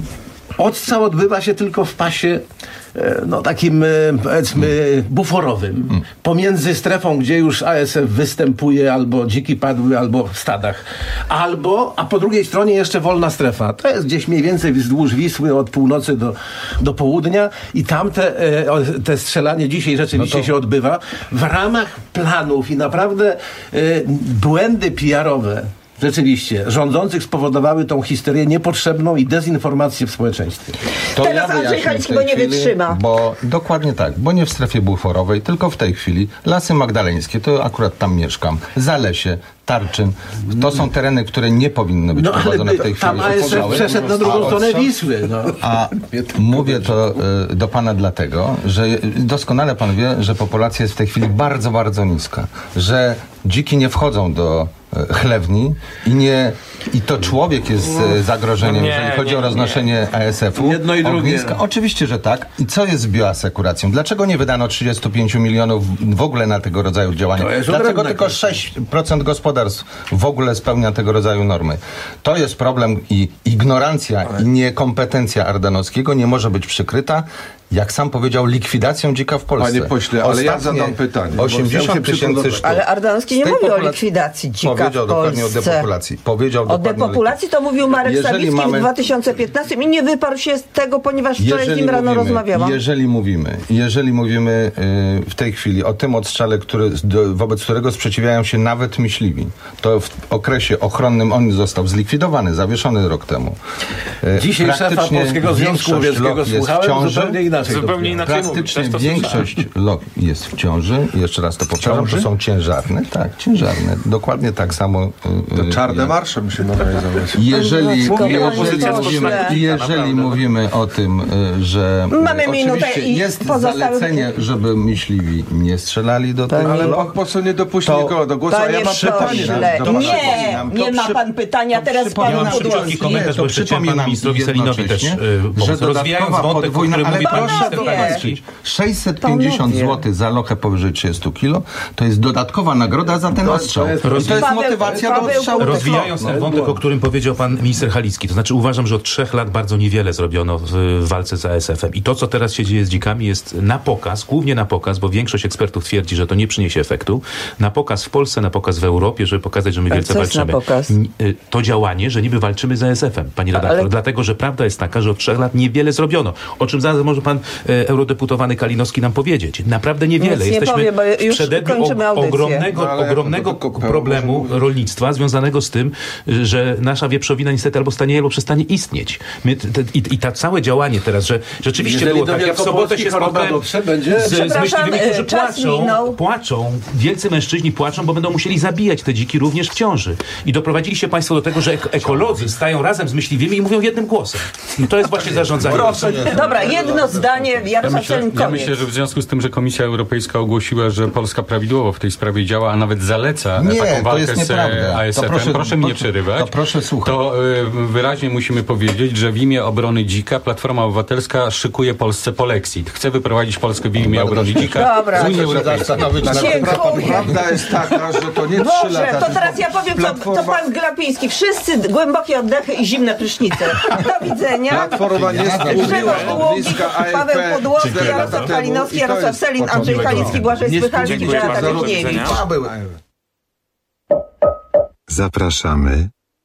Odstrzał odbywa się tylko w pasie e, no takim, e, powiedzmy, buforowym. Pomiędzy strefą, gdzie już A S F występuje, albo dziki padły, albo w stadach. Albo, a po drugiej stronie jeszcze wolna strefa. To jest gdzieś mniej więcej wzdłuż Wisły od północy do, do południa i tam te, e, o, te strzelanie dzisiaj rzeczywiście No to- się odbywa w ramach planów i naprawdę e, błędy P R-owe rzeczywiście rządzących spowodowały tą histerię niepotrzebną i dezinformację w społeczeństwie. To Teraz Andrzej wyjaśnię w Halicki, tej bo nie chwili, wytrzyma. Bo dokładnie tak, bo nie w strefie buforowej, tylko w tej chwili Lasy Magdaleńskie, to akurat tam mieszkam, Zalesie, Tarczyn, to są tereny, które nie powinny być No ale prowadzone by, w tej tam chwili. A S F przeszedł na drugą A stronę odstrzał- Wisły. No. A mówię to y, do pana dlatego, że doskonale pan wie, że populacja jest w tej chwili bardzo, bardzo niska. Że dziki nie wchodzą do y, chlewni i nie i to człowiek jest y, zagrożeniem, Nie, jeżeli chodzi nie, o roznoszenie A S F-u. Jedno i drugie. Ogniska. Oczywiście, że tak. I co jest z bioasekuracją? Dlaczego nie wydano trzydzieści pięć milionów w ogóle na tego rodzaju działania? To jest Dlaczego odrębna tylko kwestia. sześć procent gospodarstw w ogóle spełnia tego rodzaju normy? To jest problem i ignorancja i niekompetencja Ardanowskiego nie może być przykryta, jak sam powiedział, likwidacją dzika w Polsce. Panie pośle, ale ja Ostatnie zadam pytanie, bo chciałem osiemdziesiąt się tysięcy przygotować. sztuk. Ale Ardanowski nie Z tej mówi o populacji- likwidacji dzika Powiedział w dokładnie o Polsce. depopulacji. Powiedział O dokładnie depopulacji to mówił Marek Jeżeli Sawicki mamy- w dwa tysiące piętnastym i nie wyparł się z tego, ponieważ wczoraj z nim rano mówimy, rozmawiałam. Jeżeli mówimy, jeżeli mówimy yy, w tej chwili o tym odstrzale, który, do, wobec którego sprzeciwiają się nawet myśliwi, to w okresie ochronnym on został zlikwidowany, zawieszony rok temu. Yy, Dzisiaj szefa praktycznie Polskiego Związku większość Łowieckiego lok jest w słuchałem, ciąży. zupełnie inaczej. Zupełnie to inaczej mówi. Praktycznie Też to większość lok jest w ciąży. Jeszcze raz to powtarzam, to są ciężarne. Tak, ciężarne. Dokładnie tak samo. yy, To czarne jak- marsze by się nawiązywać. Jeżeli, Mówię, jeżeli, opozycja mówimy, pośle. jeżeli mówimy o tym, y, że y, Mamy minutę oczywiście i jest pozostałych- zalecenie, żeby myśliwi nie strzelali do tego. Ale pan poseł nie dopuścił To- nikogo do głosu, a Panie ja mam pytanie. pośle, to nie, przypominam, to nie ma przy- pan pytania, to teraz przypominam, pan Ja mam Podłodzi. szybciutki komentarz, Nie, to bo jeszcze chciałem panu przypominam ministrowi Selinowi też jednocześnie, yy, pomóc. że Rozwijając dodatkowa wątek, o podwójna- którym ale mówi pan proszę minister to Kowalski. patrzeć. sześćset pięćdziesiąt Panowie. złotych za lochę powyżej trzydzieści kilo to jest dodatkowa nagroda za ten ostrzał. jest- I to jest Paweł- motywacja do Paweł- odstrzału. Rozwijając ten wątek, o którym powiedział pan minister Halicki, to znaczy uważam, że od trzech lat bardzo niewiele zrobiono w, w walce z A S F-em. I to, co teraz się dzieje z dzikami, jest na pokaz, głównie na pokaz, bo większość ekspertów twierdzi, że to nie przyniesie efektu. Na pokaz w Polsce, na pokaz w Europie, żeby pokazać, że my Ale wielce co jest walczymy. na pokaz? N- y, To działanie, że niby walczymy z A S F-em, pani redaktor. Ale- Dlatego, że prawda jest taka, że od trzech lat niewiele zrobiono. O czym zaraz może pan e, eurodeputowany Kalinowski nam powiedzieć. Naprawdę niewiele. Nic nie Jesteśmy powie, bo w już przededniu kończymy og- audycję. ogromnego, No, ale jak ogromnego to- to- to- problemu rolnictwa związanego z tym, że nasza wieprzowina niestety albo stanie, albo przestanie istnieć. My, te, i, I ta całe działanie teraz, że rzeczywiście Jeżeli było do tak, ja w sobotę Wielkopolski się choroba spotkałem dotrze, będzie- z, z Przepraszam, myśliwymi, którzy e, czas płaczą, minął. płaczą, wielcy mężczyźni płaczą, bo będą musieli zabijać te dziki również w ciąży. I doprowadziliście państwo do tego, że ek- ekolodzy stają razem z myśliwymi i mówią jednym głosem. I to jest właśnie zarządzanie. Dobra, jedno zdanie, Ja Jarosław myślę, Selin, ja koniec. myślę, że w związku z tym, że Komisja Europejska ogłosiła, że Polska prawidłowo w tej sprawie działa, a nawet zaleca Nie, taką to walkę jest z nieprawda. e, To A S F-em, proszę- proszę, mnie nie to- przerywać, to proszę słuchać. to y, wyraźnie musimy powiedzieć, że w imię obrony dzika Platforma Obywatelska szykuje Polsce polexit. Chce wyprowadzić Polskę w imię obrony dzika Dobra. z Unii Europejskiej. Zastanowić nad tym. Dziękuję. Prawda jest taka, że to nie trzy Boże, lata. to tylko teraz ja powiem, co, co Platforma- pan Glapiński. Wszyscy głębokie oddechy i zimne prysznice. Do widzenia. Platforma nie Grzegorz zgubiła Długich, ogniska A F P Paweł Podłowski, cztery lata Jarosław temu Kalinowski, i to Jarosław jest Selin, Andrzej początek Halicki, Błażej Nie Spychalski, spóźniłem Beata bardzo. Leśniewicz. Paweł. Zapraszamy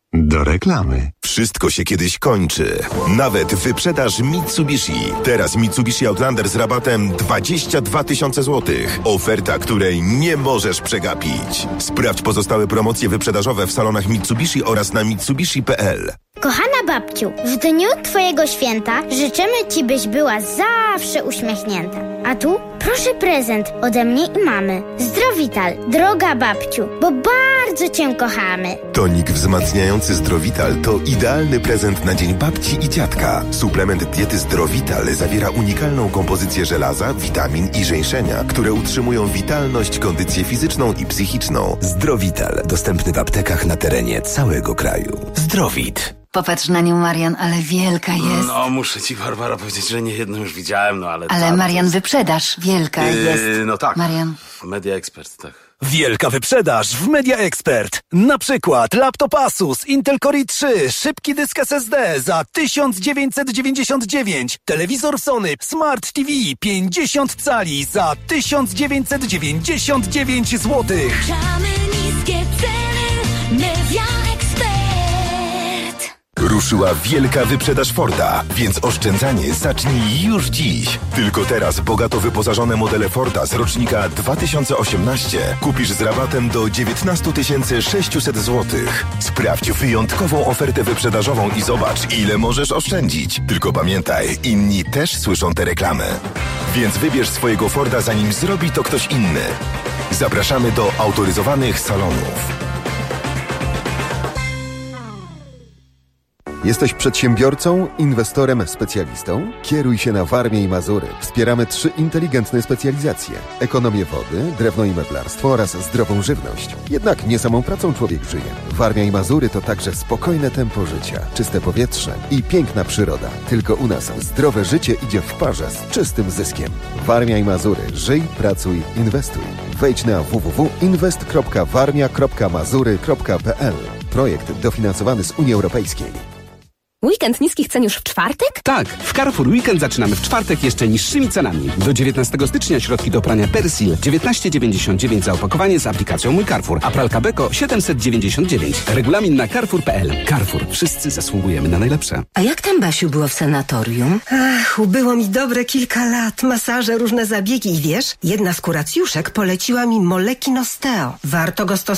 Do reklamy. Wszystko się kiedyś kończy. Nawet wyprzedaż Mitsubishi. Teraz Mitsubishi Outlander z rabatem dwadzieścia dwa tysiące złotych. Oferta, której nie możesz przegapić. Sprawdź pozostałe promocje wyprzedażowe w salonach Mitsubishi oraz na mitsubishi kropka p l. Kochana babciu, w dniu Twojego święta życzymy Ci, byś była zawsze uśmiechnięta. A tu proszę prezent ode mnie i mamy. Zdrowital, droga babciu, bo bardzo Cię kochamy. Tonik wzmacniający Zdrowital to idealny prezent na dzień babci i dziadka. Suplement diety Zdrowital zawiera unikalną kompozycję żelaza, witamin i żeńszenia, które utrzymują witalność, kondycję fizyczną i psychiczną. Zdrowital, dostępny w aptekach na terenie całego kraju. Zdrowit. Popatrz na nią, Marian, ale wielka jest. No, muszę ci, Barbara, powiedzieć, że nie jedną już widziałem, no ale... Ale ta, Marian, jest... wyprzedaż wielka yy, jest. No tak. Marian. Media Expert, tak. Wielka wyprzedaż w Media Expert. Na przykład laptop Asus Intel Core i trzy, szybki dysk S S D za tysiąc dziewięćset dziewięćdziesiąt dziewięć, telewizor Sony Smart T V pięćdziesiąt cali za tysiąc dziewięćset dziewięćdziesiąt dziewięć złotych. Szamy niskie ceny, Media Expert. Ruszyła wielka wyprzedaż Forda, więc oszczędzanie zacznij już dziś. Tylko teraz bogato wyposażone modele Forda z rocznika dwa tysiące osiemnaście kupisz z rabatem do dziewiętnaście tysięcy sześćset złotych. Sprawdź wyjątkową ofertę wyprzedażową i zobacz, ile możesz oszczędzić. Tylko pamiętaj, inni też słyszą tę reklamę. Więc wybierz swojego Forda, zanim zrobi to ktoś inny. Zapraszamy do autoryzowanych salonów. Jesteś przedsiębiorcą, inwestorem, specjalistą? Kieruj się na Warmię i Mazury. Wspieramy trzy inteligentne specjalizacje. Ekonomię wody, drewno i meblarstwo oraz zdrową żywność. Jednak nie samą pracą człowiek żyje. Warmia i Mazury to także spokojne tempo życia, czyste powietrze i piękna przyroda. Tylko u nas zdrowe życie idzie w parze z czystym zyskiem. Warmia i Mazury. Żyj, pracuj, inwestuj. Wejdź na w w w kropka inwest kropka warmia kropka mazury kropka p l. Projekt dofinansowany z Unii Europejskiej. Weekend niskich cen już w czwartek? Tak, w Carrefour Weekend zaczynamy w czwartek jeszcze niższymi cenami. Do dziewiętnastego stycznia środki do prania Persil dziewiętnaście dziewięćdziesiąt dziewięć za opakowanie z aplikacją Mój Carrefour, a pralka Beko siedemset dziewięćdziesiąt dziewięć. Regulamin na carrefour kropka p l. Carrefour. Wszyscy zasługujemy na najlepsze. A jak tam, Basiu, było w sanatorium? Ach, ubyło mi dobre kilka lat. Masaże, różne zabiegi i wiesz, jedna z kuracjuszek poleciła mi Moleki Nosteo. Warto go stosować.